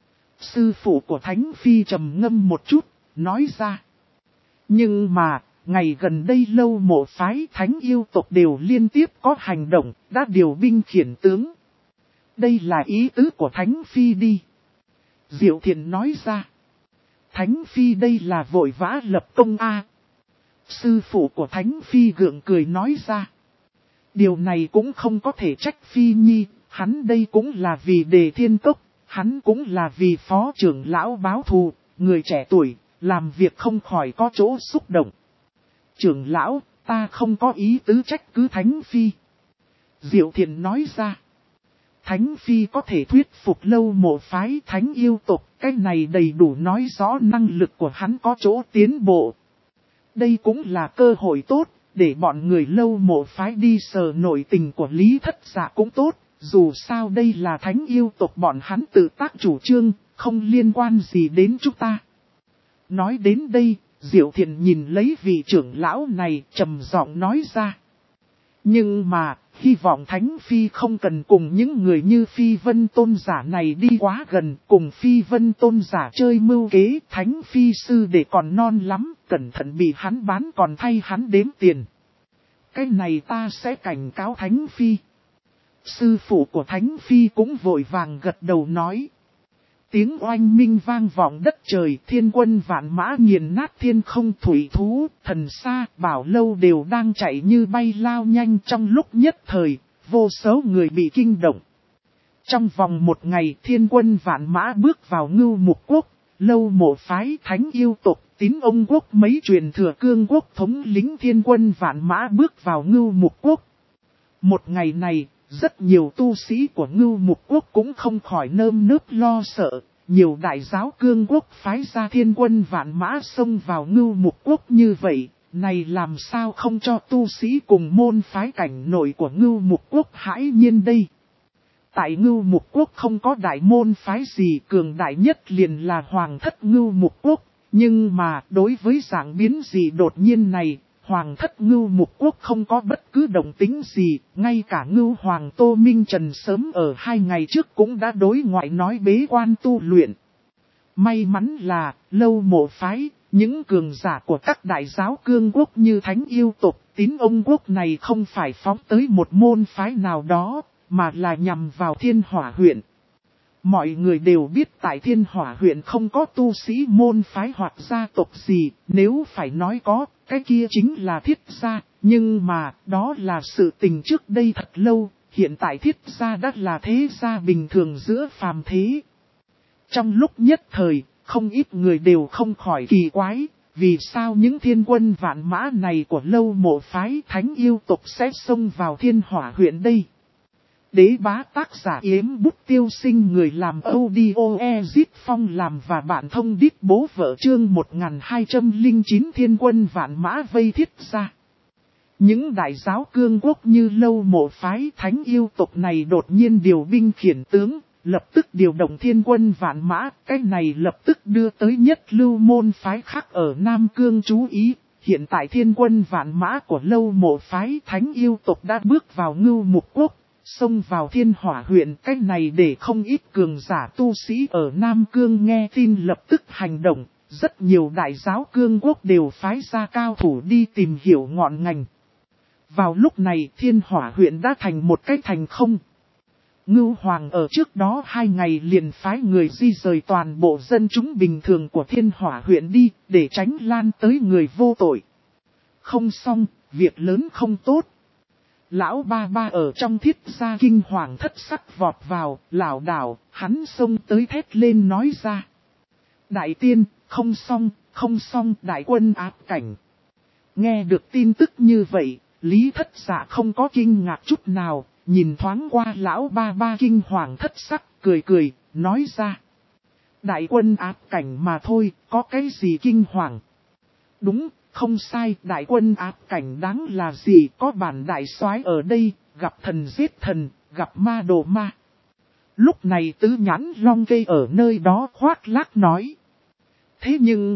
S1: Sư phụ của Thánh Phi trầm ngâm một chút, nói ra. Nhưng mà, ngày gần đây Lâu Mộ phái Thánh yêu tộc đều liên tiếp có hành động, đã điều binh khiển tướng. Đây là ý tứ của Thánh Phi đi. Diệu Thiền nói ra. Thánh Phi đây là vội vã lập công a. Sư phụ của Thánh Phi gượng cười nói ra. Điều này cũng không có thể trách Phi Nhi, hắn đây cũng là vì Đề Thiên Cốc, hắn cũng là vì phó trưởng lão báo thù, người trẻ tuổi, làm việc không khỏi có chỗ xúc động. Trưởng lão, ta không có ý tứ trách cứ Thánh Phi. Diệu Thiền nói ra. Thánh Phi có thể thuyết phục Lâu Mộ phái Thánh yêu tộc, cái này đầy đủ nói rõ năng lực của hắn có chỗ tiến bộ. Đây cũng là cơ hội tốt. Để bọn người Lâu Mộ phái đi sờ nội tình của Lý Thất Dạ cũng tốt, dù sao đây là Thánh yêu tộc bọn hắn tự tác chủ trương, không liên quan gì đến chúng ta. Nói đến đây, Diệu Thiện nhìn lấy vị trưởng lão này trầm giọng nói ra. Nhưng mà, hy vọng Thánh Phi không cần cùng những người như Phi Vân Tôn giả này đi quá gần, cùng Phi Vân Tôn giả chơi mưu kế, Thánh Phi sư để còn non lắm, cẩn thận bị hắn bán còn thay hắn đếm tiền. Cái này ta sẽ cảnh cáo Thánh Phi. Sư phụ của Thánh Phi cũng vội vàng gật đầu nói. Tiếng oanh minh vang vọng đất trời, thiên quân vạn mã nghiền nát thiên không, thủy thú, thần sa, bảo lâu đều đang chạy như bay lao nhanh trong lúc nhất thời, vô số người bị kinh động. Trong vòng một ngày thiên quân vạn mã bước vào Ngưu Mục Quốc, Lâu Mộ phái Thánh Yêu tộc, Tín Ông Quốc mấy truyền thừa Cương Quốc thống lĩnh thiên quân vạn mã bước vào Ngưu Mục Quốc. Một ngày này, rất nhiều tu sĩ của Ngưu Mục Quốc cũng không khỏi nơm nớp lo sợ. Nhiều đại giáo Cương Quốc phái ra thiên quân vạn mã xông vào Ngưu Mục Quốc như vậy, này làm sao không cho tu sĩ cùng môn phái cảnh nội của Ngưu Mục Quốc hãi nhiên đây. Tại Ngưu Mục Quốc không có đại môn phái gì, cường đại nhất liền là Hoàng thất Ngưu Mục Quốc, nhưng mà đối với dạng biến gì đột nhiên này, Hoàng thất Ngưu Mục Quốc không có bất cứ động tính gì, ngay cả Ngưu Hoàng Tô Minh Trần sớm ở 2 ngày trước cũng đã đối ngoại nói bế quan tu luyện. May mắn là, Lâu Mộ phái, những cường giả của các đại giáo Cương Quốc như Thánh Yêu tộc, Tín Ông Quốc này không phải phóng tới một môn phái nào đó, mà là nhằm vào Thiên Hỏa huyện. Mọi người đều biết tại Thiên Hỏa huyện không có tu sĩ môn phái hoặc gia tộc gì, nếu phải nói có, cái kia chính là Thiết gia, nhưng mà đó là sự tình trước đây thật lâu, hiện tại Thiết gia đã là thế gia bình thường giữa phàm thế. Trong lúc nhất thời, không ít người đều không khỏi kỳ quái, vì sao những thiên quân vạn mã này của Lâu Mộ phái Thánh Yêu tộc sẽ xông vào Thiên Hỏa huyện đây. Đế bá tác giả Yếm Bút Tiêu Sinh, người làm audio Ezit Phong làm và bạn thông đít bố vợ, chương 1209 thiên quân vạn mã vây Thiết gia. Những đại giáo Cương Quốc như Lâu Mộ phái Thánh Yêu tộc này đột nhiên điều binh khiển tướng, lập tức điều động thiên quân vạn mã, cái này lập tức đưa tới nhất lưu môn phái khác ở Nam Cương chú ý. Hiện tại thiên quân vạn mã của Lâu Mộ phái Thánh Yêu tộc đã bước vào Ngưu Mục Quốc, xông vào Thiên Hỏa huyện, cái này để không ít cường giả tu sĩ ở Nam Cương nghe tin lập tức hành động, rất nhiều đại giáo Cương Quốc đều phái ra cao thủ đi tìm hiểu ngọn ngành. Vào lúc này Thiên Hỏa huyện đã thành một cái thành không. Ngưu Hoàng ở trước đó 2 ngày liền phái người di rời toàn bộ dân chúng bình thường của Thiên Hỏa huyện đi, để tránh lan tới người vô tội. Không xong, việc lớn không tốt. Lão ba ba ở trong Thiết gia kinh hoàng thất sắc vọt vào, lảo đảo, hắn xông tới thét lên nói ra. Đại tiên, không xong, đại quân áp cảnh. Nghe được tin tức như vậy, Lý Thất Dạ không có kinh ngạc chút nào, nhìn thoáng qua lão ba ba kinh hoàng thất sắc, cười, nói ra. Đại quân áp cảnh mà thôi, có cái gì kinh hoàng? Đúng, không sai, đại quân áp cảnh đáng là gì, có bản đại soái ở đây, gặp thần giết thần, gặp ma đồ ma. Lúc này Tứ Nhãn Long Cây ở nơi đó khoác lác nói. Thế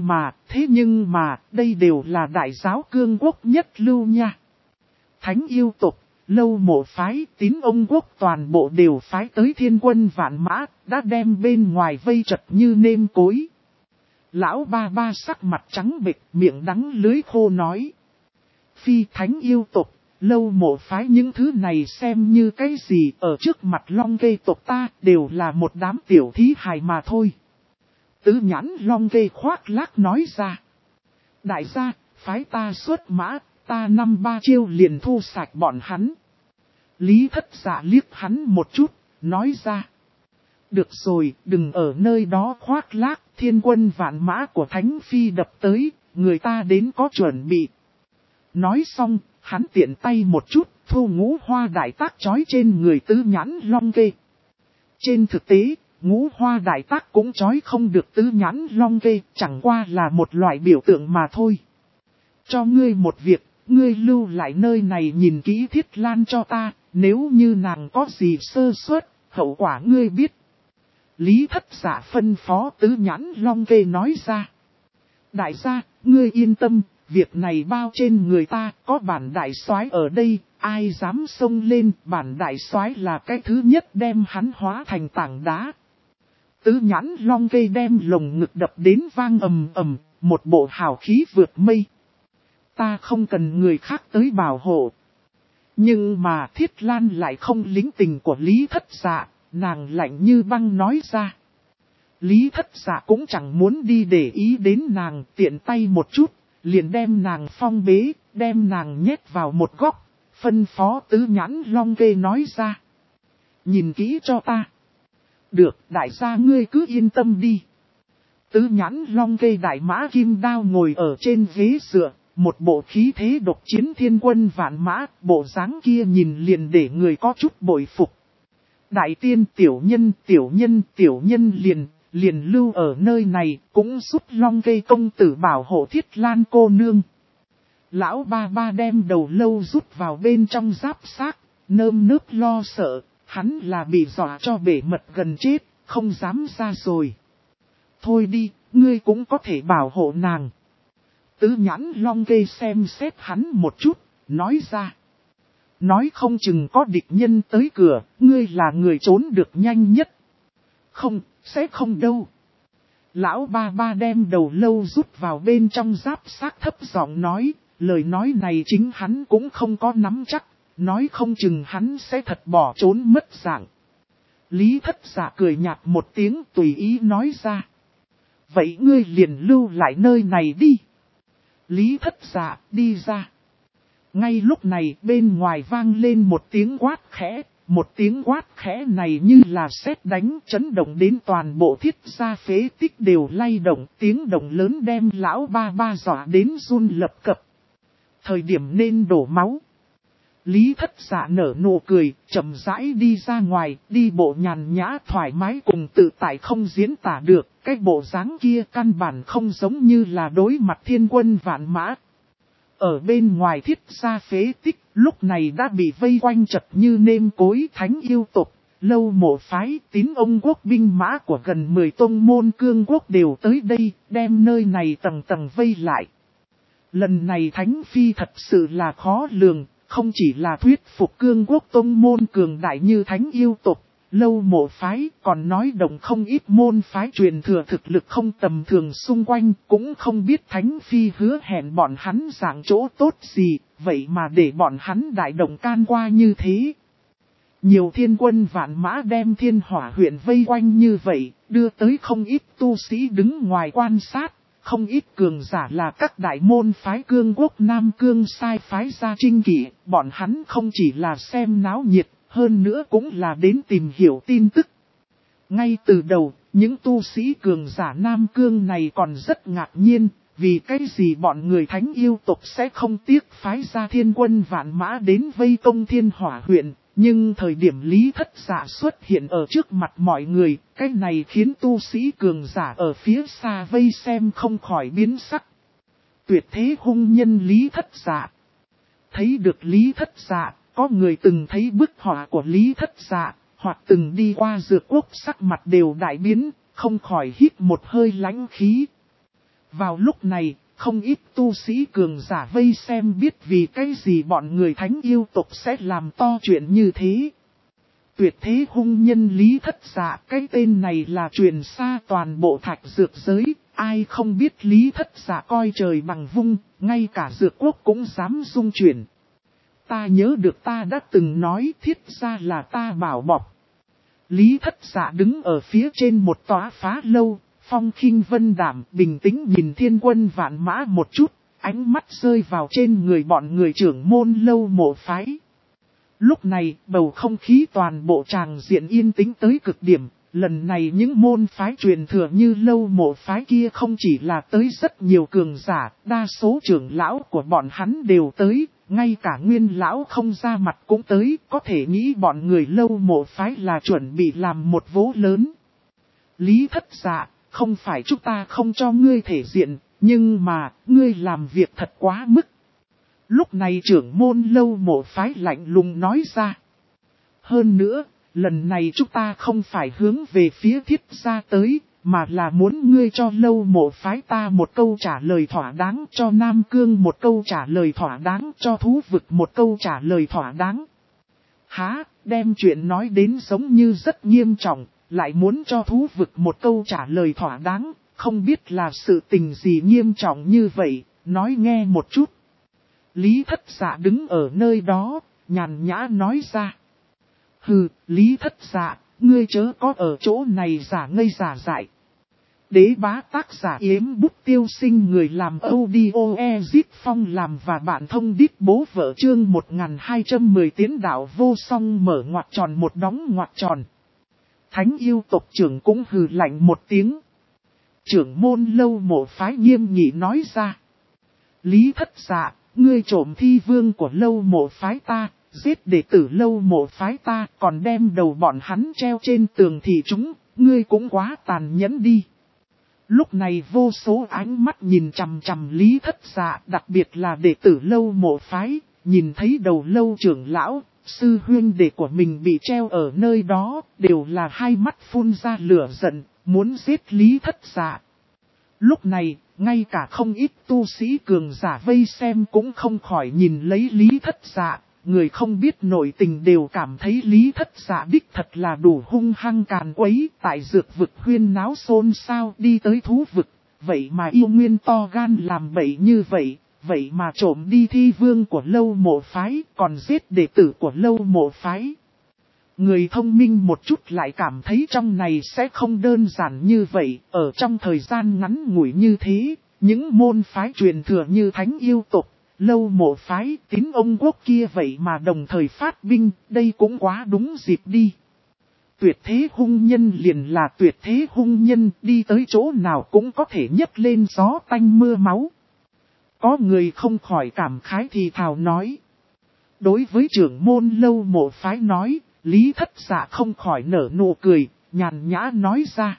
S1: nhưng mà, đây đều là đại giáo Cương Quốc nhất lưu nha. Thánh Yêu tộc, Lâu Mộ phái, Tín Ông Quốc toàn bộ đều phái tới thiên quân vạn mã, đã đem bên ngoài vây chật như nêm cối. Lão ba ba sắc mặt trắng bệch, miệng đắng lưới khô nói. Phi Thánh Yêu tộc, Lâu Mộ phái những thứ này xem như cái gì, ở trước mặt Long Cây tộc ta đều là một đám tiểu thí hài mà thôi. Tứ Nhãn Long Cây khoác lác nói ra. Đại gia, phái ta xuất mã, ta 5-3 chiêu liền thu sạch bọn hắn. Lý Thất Dạ liếc hắn một chút, nói ra. Được rồi, đừng ở nơi đó khoác lác, thiên quân vạn mã của Thánh Phi đập tới, người ta đến có chuẩn bị. Nói xong, hắn tiện tay một chút, thu Ngũ Hoa Đại Tác trói trên người Tứ Nhãn Long Kê. Trên thực tế, Ngũ Hoa Đại Tác cũng trói không được Tứ Nhãn Long Kê, chẳng qua là một loại biểu tượng mà thôi. Cho ngươi một việc, ngươi lưu lại nơi này nhìn kỹ Thiết Lan cho ta, nếu như nàng có gì sơ suất, hậu quả ngươi biết. Lý Thất Dạ phân phó Tứ Nhãn Long Kê nói ra. Đại gia, ngươi yên tâm, việc này bao trên người ta, có bản đại soái ở đây, ai dám xông lên, bản đại soái là cái thứ nhất đem hắn hóa thành tảng đá. Tứ Nhãn Long Kê đem lồng ngực đập đến vang ầm ầm, một bộ hào khí vượt mây. Ta không cần người khác tới bảo hộ. Nhưng mà Thiết Lan lại không lính tình của Lý Thất Dạ, nàng lạnh như băng nói ra. Lý Thất Dạ cũng chẳng muốn đi để ý đến nàng, tiện tay một chút, liền đem nàng phong bế, đem nàng nhét vào một góc, phân phó Tứ Nhãn Long Kê nói ra. Nhìn kỹ cho ta. Được, đại gia ngươi cứ yên tâm đi. Tứ Nhãn Long Kê đại mã kim đao ngồi ở trên ghế dựa, một bộ khí thế độc chiến thiên quân vạn mã, bộ dáng kia nhìn liền để người có chút bội phục. Đại tiên tiểu nhân liền lưu ở nơi này, cũng giúp Long Kê công tử bảo hộ Thiết Lan cô nương. Lão ba ba đem đầu lâu rút vào bên trong giáp xác, nơm nớp lo sợ, hắn là bị dọa cho bể mật gần chết, không dám ra rồi. Thôi đi, ngươi cũng có thể bảo hộ nàng. Tứ Nhãn Long Kê xem xét hắn một chút, nói ra. Nói không chừng có địch nhân tới cửa, ngươi là người trốn được nhanh nhất. Không, sẽ không đâu. Lão ba ba đem đầu lâu rút vào bên trong giáp xác thấp giọng nói, lời nói này chính hắn cũng không có nắm chắc, nói không chừng hắn sẽ thật bỏ trốn mất dạng. Lý Thất Dạ cười nhạt một tiếng tùy ý nói ra. Vậy ngươi liền lưu lại nơi này đi. Lý Thất Dạ đi ra. Ngay lúc này bên ngoài vang lên một tiếng quát khẽ. Một tiếng quát khẽ này như là sét đánh chấn động đến toàn bộ Thiết gia phế tích đều lay động. Tiếng động lớn đem lão ba ba dọa đến run lập cập. Thời điểm nên đổ máu. Lý Thất Dạ nở nụ cười, chậm rãi đi ra ngoài, đi bộ nhàn nhã thoải mái cùng tự tại không diễn tả được. Cái bộ dáng kia căn bản không giống như là đối mặt thiên quân vạn mã. Ở bên ngoài Thiết gia phế tích, lúc này đã bị vây quanh chật như nêm cối thánh yêu tộc, Lâu Mộ phái, Tín Ông quốc binh mã của gần 10 tông môn cương quốc đều tới đây, đem nơi này tầng tầng vây lại. Lần này Thánh Phi thật sự là khó lường, không chỉ là thuyết phục cương quốc tông môn cường đại như Thánh yêu tộc, Lâu Mộ phái, còn nói đồng không ít môn phái truyền thừa thực lực không tầm thường xung quanh, cũng không biết Thánh Phi hứa hẹn bọn hắn giảng chỗ tốt gì, vậy mà để bọn hắn đại động can qua như thế. Nhiều thiên quân vạn mã đem Thiên Hỏa huyện vây quanh như vậy, đưa tới không ít tu sĩ đứng ngoài quan sát, không ít cường giả là các đại môn phái cương quốc Nam Cương sai phái ra trinh kỷ, bọn hắn không chỉ là xem náo nhiệt, hơn nữa cũng là đến tìm hiểu tin tức. Ngay từ đầu, những tu sĩ cường giả Nam Cương này còn rất ngạc nhiên, vì cái gì bọn người Thánh yêu tộc sẽ không tiếc phái ra thiên quân vạn mã đến vây công Thiên Hỏa huyện. Nhưng thời điểm Lý Thất Dạ xuất hiện ở trước mặt mọi người, cái này khiến tu sĩ cường giả ở phía xa vây xem không khỏi biến sắc. Tuyệt thế hung nhân Lý Thất Dạ. Thấy được Lý Thất Dạ, có người từng thấy bức họa của Lý Thất Dạ, hoặc từng đi qua Dược Quốc sắc mặt đều đại biến, không khỏi hít một hơi lãnh khí. Vào lúc này, không ít tu sĩ cường giả vây xem biết vì cái gì bọn người Thánh yêu tộc sẽ làm to chuyện như thế. Tuyệt thế hung nhân Lý Thất Dạ, cái tên này là truyền xa toàn bộ Thạch Dược giới, ai không biết Lý Thất Dạ coi trời bằng vung, ngay cả Dược Quốc cũng dám dung chuyển. Ta nhớ được ta đã từng nói thiết ra là ta bảo bọc. Lý Thất Dạ đứng ở phía trên một tòa phá lâu. Phong khinh vân đảm bình tĩnh nhìn thiên quân vạn mã một chút, ánh mắt rơi vào trên người bọn người trưởng môn Lâu Mộ phái. Lúc này, bầu không khí toàn bộ tràng diện yên tĩnh tới cực điểm, lần này những môn phái truyền thừa như Lâu Mộ phái kia không chỉ là tới rất nhiều cường giả, đa số trưởng lão của bọn hắn đều tới, ngay cả nguyên lão không ra mặt cũng tới, có thể nghĩ bọn người Lâu Mộ phái là chuẩn bị làm một vố lớn. Lý Thất Dạ. Không phải chúng ta không cho ngươi thể diện, nhưng mà, ngươi làm việc thật quá mức. Lúc này trưởng môn Lâu Mộ phái lạnh lùng nói ra. Hơn nữa, lần này chúng ta không phải hướng về phía Thiết gia tới, mà là muốn ngươi cho Lâu Mộ phái ta một câu trả lời thỏa đáng, cho Nam Cương một câu trả lời thỏa đáng, cho Thú Vực một câu trả lời thỏa đáng. Há, đem chuyện nói đến giống như rất nghiêm trọng, lại muốn cho Thú Vực một câu trả lời thỏa đáng, không biết là sự tình gì nghiêm trọng như vậy, nói nghe một chút. Lý Thất Dạ đứng ở nơi đó, nhàn nhã nói ra. Hừ, Lý Thất Dạ, ngươi chớ có ở chỗ này giả ngây giả dại. Đế bá tác giả Yếm Bút Tiêu Sinh, người làm audio Ezit Phong làm và bạn thông đít bố vợ, chương 1210 tiến đạo vô song mở ngoặc tròn một đóng ngoặc tròn. Thánh yêu tộc trưởng cũng hừ lạnh một tiếng. Trưởng môn Lâu Mộ phái nghiêm nghị nói ra. Lý Thất Dạ, ngươi trộm thi vương của Lâu Mộ phái ta, giết đệ tử Lâu Mộ phái ta, còn đem đầu bọn hắn treo trên tường thì chúng, ngươi cũng quá tàn nhẫn đi. Lúc này vô số ánh mắt nhìn chằm chằm Lý Thất Dạ, đặc biệt là đệ tử Lâu Mộ phái, nhìn thấy đầu Lâu trưởng lão, sư huynh đệ của mình bị treo ở nơi đó, đều là hai mắt phun ra lửa giận, muốn giết Lý Thất Dạ. Lúc này, ngay cả không ít tu sĩ cường giả vây xem cũng không khỏi nhìn lấy Lý Thất Dạ, người không biết nội tình đều cảm thấy Lý Thất Dạ đích thật là đủ hung hăng càn quấy, tại dược vực huyên náo xôn xao đi tới Thú Vực, vậy mà yêu nguyên to gan làm bậy như vậy, vậy mà trộm đi thi vương của Lâu Mộ phái, còn giết đệ tử của Lâu Mộ phái. Người thông minh một chút lại cảm thấy trong này sẽ không đơn giản như vậy, ở trong thời gian ngắn ngủi như thế, những môn phái truyền thừa như Thánh yêu tộc, Lâu Mộ phái, Tín ông quốc kia vậy mà đồng thời phát binh, đây cũng quá đúng dịp đi. Tuyệt thế hung nhân liền là tuyệt thế hung nhân, đi tới chỗ nào cũng có thể nhấc lên gió tanh mưa máu. Có người không khỏi cảm khái thì thào nói. Đối với trưởng môn Lâu Mộ phái nói, Lý Thất Dạ không khỏi nở nụ cười, nhàn nhã nói ra.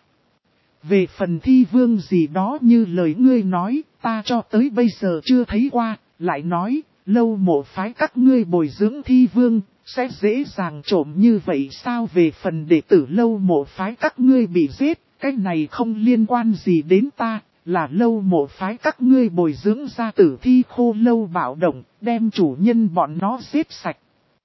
S1: Về phần thi vương gì đó như lời ngươi nói, ta cho tới bây giờ chưa thấy qua, lại nói, Lâu Mộ phái các ngươi bồi dưỡng thi vương, sẽ dễ dàng trộm như vậy sao? Về phần đệ tử Lâu Mộ phái các ngươi bị giết, cái này không liên quan gì đến ta, là Lâu Mộ phái các ngươi bồi dưỡng ra tử thi khô lâu bạo động, đem chủ nhân bọn nó giết sạch.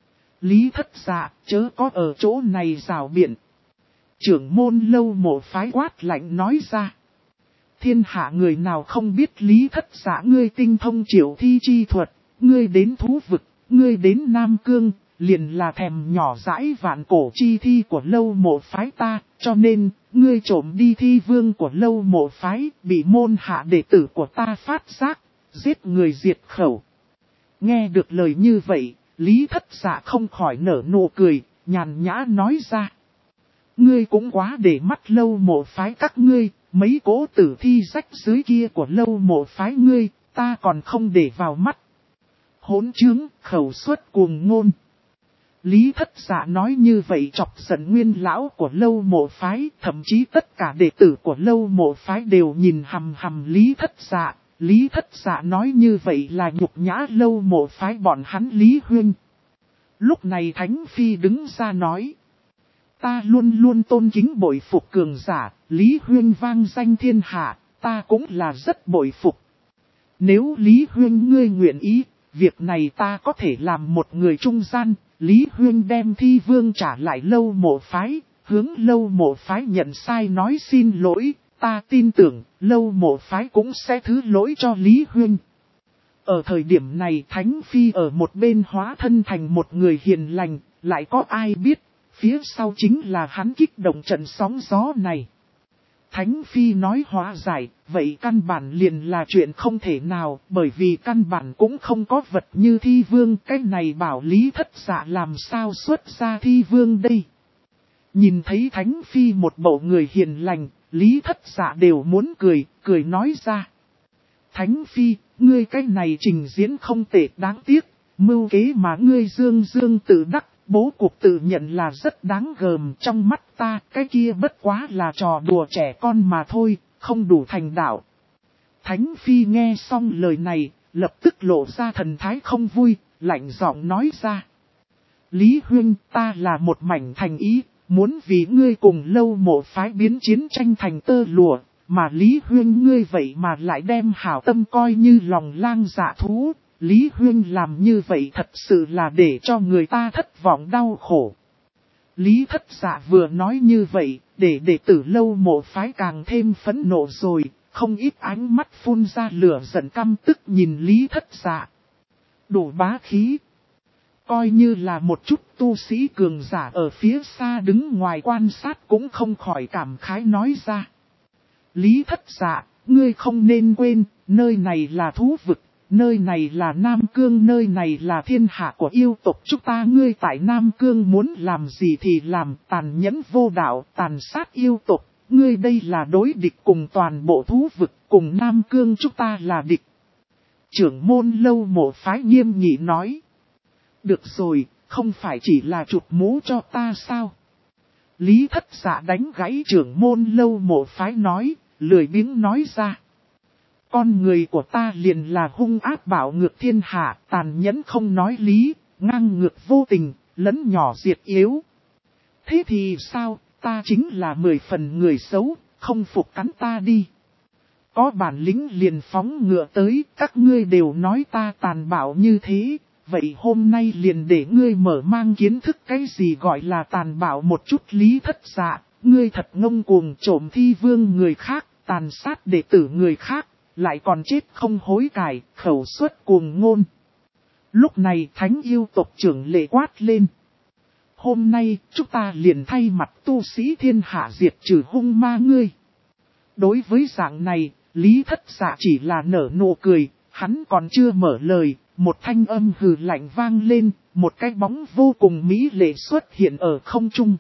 S1: Lý Thất Dạ, chớ có ở chỗ này rào biện. Trưởng môn Lâu Mộ phái quát lạnh nói ra. Thiên hạ người nào không biết Lý Thất Dạ ngươi tinh thông triệu thi chi thuật, ngươi đến Thú Vực, ngươi đến Nam Cương, liền là thèm nhỏ dãi vạn cổ chi thi của Lâu Mộ phái ta, cho nên, ngươi trộm đi thi vương của Lâu Mộ phái, bị môn hạ đệ tử của ta phát giác, giết người diệt khẩu. Nghe được lời như vậy, Lý Thất Dạ không khỏi nở nụ cười, nhàn nhã nói ra. Ngươi cũng quá để mắt Lâu Mộ phái các ngươi, mấy cỗ tử thi rách dưới kia của Lâu Mộ phái ngươi, ta còn không để vào mắt. Hỗn trướng, khẩu suất cuồng ngôn. Lý Thất Dạ nói như vậy chọc giận nguyên lão của Lâu Mộ phái, thậm chí tất cả đệ tử của Lâu Mộ phái đều nhìn hằm hằm Lý Thất Dạ. Lý Thất Dạ nói như vậy là nhục nhã Lâu Mộ phái bọn hắn Lý Huynh. Lúc này Thánh Phi đứng ra nói. Ta luôn luôn tôn kính bội phục cường giả, Lý Huynh vang danh thiên hạ, ta cũng là rất bội phục. Nếu Lý Huynh ngươi nguyện ý, việc này ta có thể làm một người trung gian, Lý Huynh đem thi vương trả lại Lâu Mộ phái, hướng Lâu Mộ phái nhận sai nói xin lỗi, ta tin tưởng Lâu Mộ phái cũng sẽ thứ lỗi cho Lý Huynh. Ở thời điểm này Thánh Phi ở một bên hóa thân thành một người hiền lành, lại có ai biết, phía sau chính là hắn kích động trận sóng gió này. Thánh Phi nói hóa giải, vậy căn bản liền là chuyện không thể nào, bởi vì căn bản cũng không có vật như thi vương, cái này bảo Lý Thất Dạ làm sao xuất ra thi vương đây. Nhìn thấy Thánh Phi một bộ người hiền lành, Lý Thất Dạ đều muốn cười nói ra. Thánh Phi, ngươi cái này trình diễn không tệ đáng tiếc, mưu kế mà ngươi dương tự đắc. Bố cục tự nhận là rất đáng gờm trong mắt ta, cái kia bất quá là trò đùa trẻ con mà thôi, không đủ thành đạo. Thánh Phi nghe xong lời này, lập tức lộ ra thần thái không vui, lạnh giọng nói ra. Lý Huynh, ta là một mảnh thành ý, muốn vì ngươi cùng Lâu Mộ phái biến chiến tranh thành tơ lụa, mà Lý Huynh ngươi vậy mà lại đem hảo tâm coi như lòng lang dạ thú. Lý Huynh làm như vậy thật sự là để cho người ta thất vọng đau khổ. Lý Thất Dạ vừa nói như vậy, để đệ tử Lâu Mộ phái càng thêm phẫn nộ rồi, không ít ánh mắt phun ra lửa giận căm tức nhìn Lý Thất Dạ. Đủ bá khí. Coi như là một chút tu sĩ cường giả ở phía xa đứng ngoài quan sát cũng không khỏi cảm khái nói ra. Lý Thất Dạ, ngươi không nên quên, nơi này là thú vực, nơi này là Nam Cương, nơi này là thiên hạ của yêu tộc chúng ta. Ngươi tại Nam Cương muốn làm gì thì làm, tàn nhẫn vô đạo, tàn sát yêu tộc. Ngươi đây là đối địch cùng toàn bộ thú vực, cùng Nam Cương chúng ta là địch. Trưởng môn Lâu Mộ phái nghiêm nghị nói. Được rồi, không phải chỉ là chụp mũ cho ta sao? Lý Thất Dạ đánh gãy trưởng môn Lâu Mộ phái nói, lười biếng nói ra. Con người của ta liền là hung ác bạo ngược thiên hạ, tàn nhẫn không nói lý, ngang ngược vô tình, lẫn nhỏ diệt yếu. Thế thì sao, ta chính là 10 phần người xấu, không phục cắn ta đi. Có bản lĩnh liền phóng ngựa tới, các ngươi đều nói ta tàn bạo như thế, vậy hôm nay liền để ngươi mở mang kiến thức cái gì gọi là tàn bạo một chút. Lý Thất Dạ, ngươi thật ngông cuồng trộm thi vương người khác, tàn sát đệ tử người khác, lại còn chết không hối cải, khẩu suất cuồng ngôn. Lúc này thánh yêu tộc trưởng lệ quát lên. Hôm nay chúng ta liền thay mặt tu sĩ thiên hạ diệt trừ hung ma ngươi. Đối với dạng này, Lý Thất Dạ chỉ là nở nụ cười, hắn còn chưa mở lời, một thanh âm hừ lạnh vang lên, một cái bóng vô cùng mỹ lệ xuất hiện ở không trung.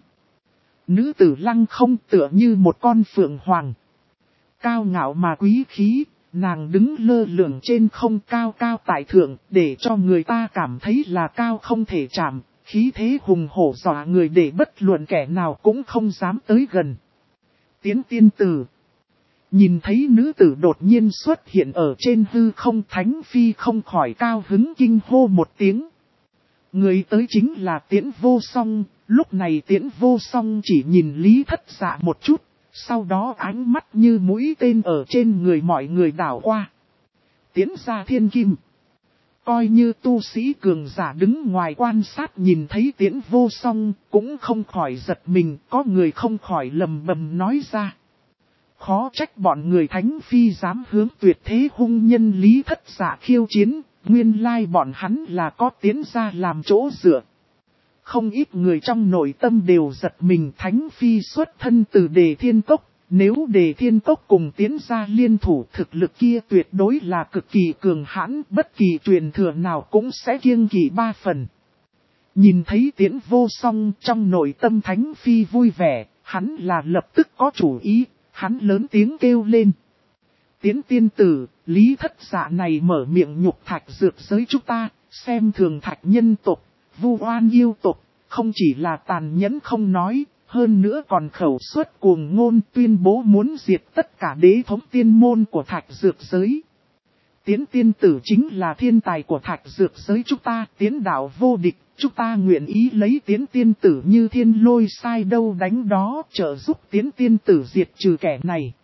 S1: Nữ tử lăng không tựa như một con phượng hoàng. Cao ngạo mà quý khí, nàng đứng lơ lửng trên không cao cao tại thượng, để cho người ta cảm thấy là cao không thể chạm, khí thế hùng hổ dọa người để bất luận kẻ nào cũng không dám tới gần. Tiến tiên tử. Nhìn thấy nữ tử đột nhiên xuất hiện ở trên hư không, Thánh Phi không khỏi cao hứng kinh hô một tiếng. Người tới chính là Tiễn Vô Song, lúc này Tiễn Vô Song chỉ nhìn Lý Thất Dạ một chút, sau đó ánh mắt như mũi tên ở trên người mọi người đảo qua. Tiễn ra thiên kim. Coi như tu sĩ cường giả đứng ngoài quan sát nhìn thấy Tiễn Vô Song, cũng không khỏi giật mình, có người không khỏi lầm bầm nói ra. Khó trách bọn người Thánh Phi dám hướng tuyệt thế hung nhân Lý Thất Dạ khiêu chiến, nguyên lai bọn hắn là có Tiễn ra làm chỗ dựa. Không ít người trong nội tâm đều giật mình. Thánh Phi xuất thân từ Đề Thiên Cốc, nếu Đề Thiên Cốc cùng Tiễn ra liên thủ, thực lực kia tuyệt đối là cực kỳ cường hãn, bất kỳ truyền thừa nào cũng sẽ kiêng kỵ 3 phần. Nhìn thấy Tiễn Vô Song, trong nội tâm Thánh Phi vui vẻ, hắn là lập tức có chủ ý. Hắn lớn tiếng kêu lên. Tiễn tiên tử, Lý Thất Dạ này mở miệng nhục thạch dược giới chúng ta, xem thường thạch nhân tộc, vu oan yêu tộc, không chỉ là tàn nhẫn không nói, hơn nữa còn khẩu suất cuồng ngôn tuyên bố muốn diệt tất cả đế thống tiên môn của thạch dược giới. Tiễn tiên tử chính là thiên tài của thạch dược giới chúng ta, Tiễn đạo vô địch, chúng ta nguyện ý lấy Tiễn tiên tử như thiên lôi sai đâu đánh đó, trợ giúp Tiễn tiên tử diệt trừ kẻ này.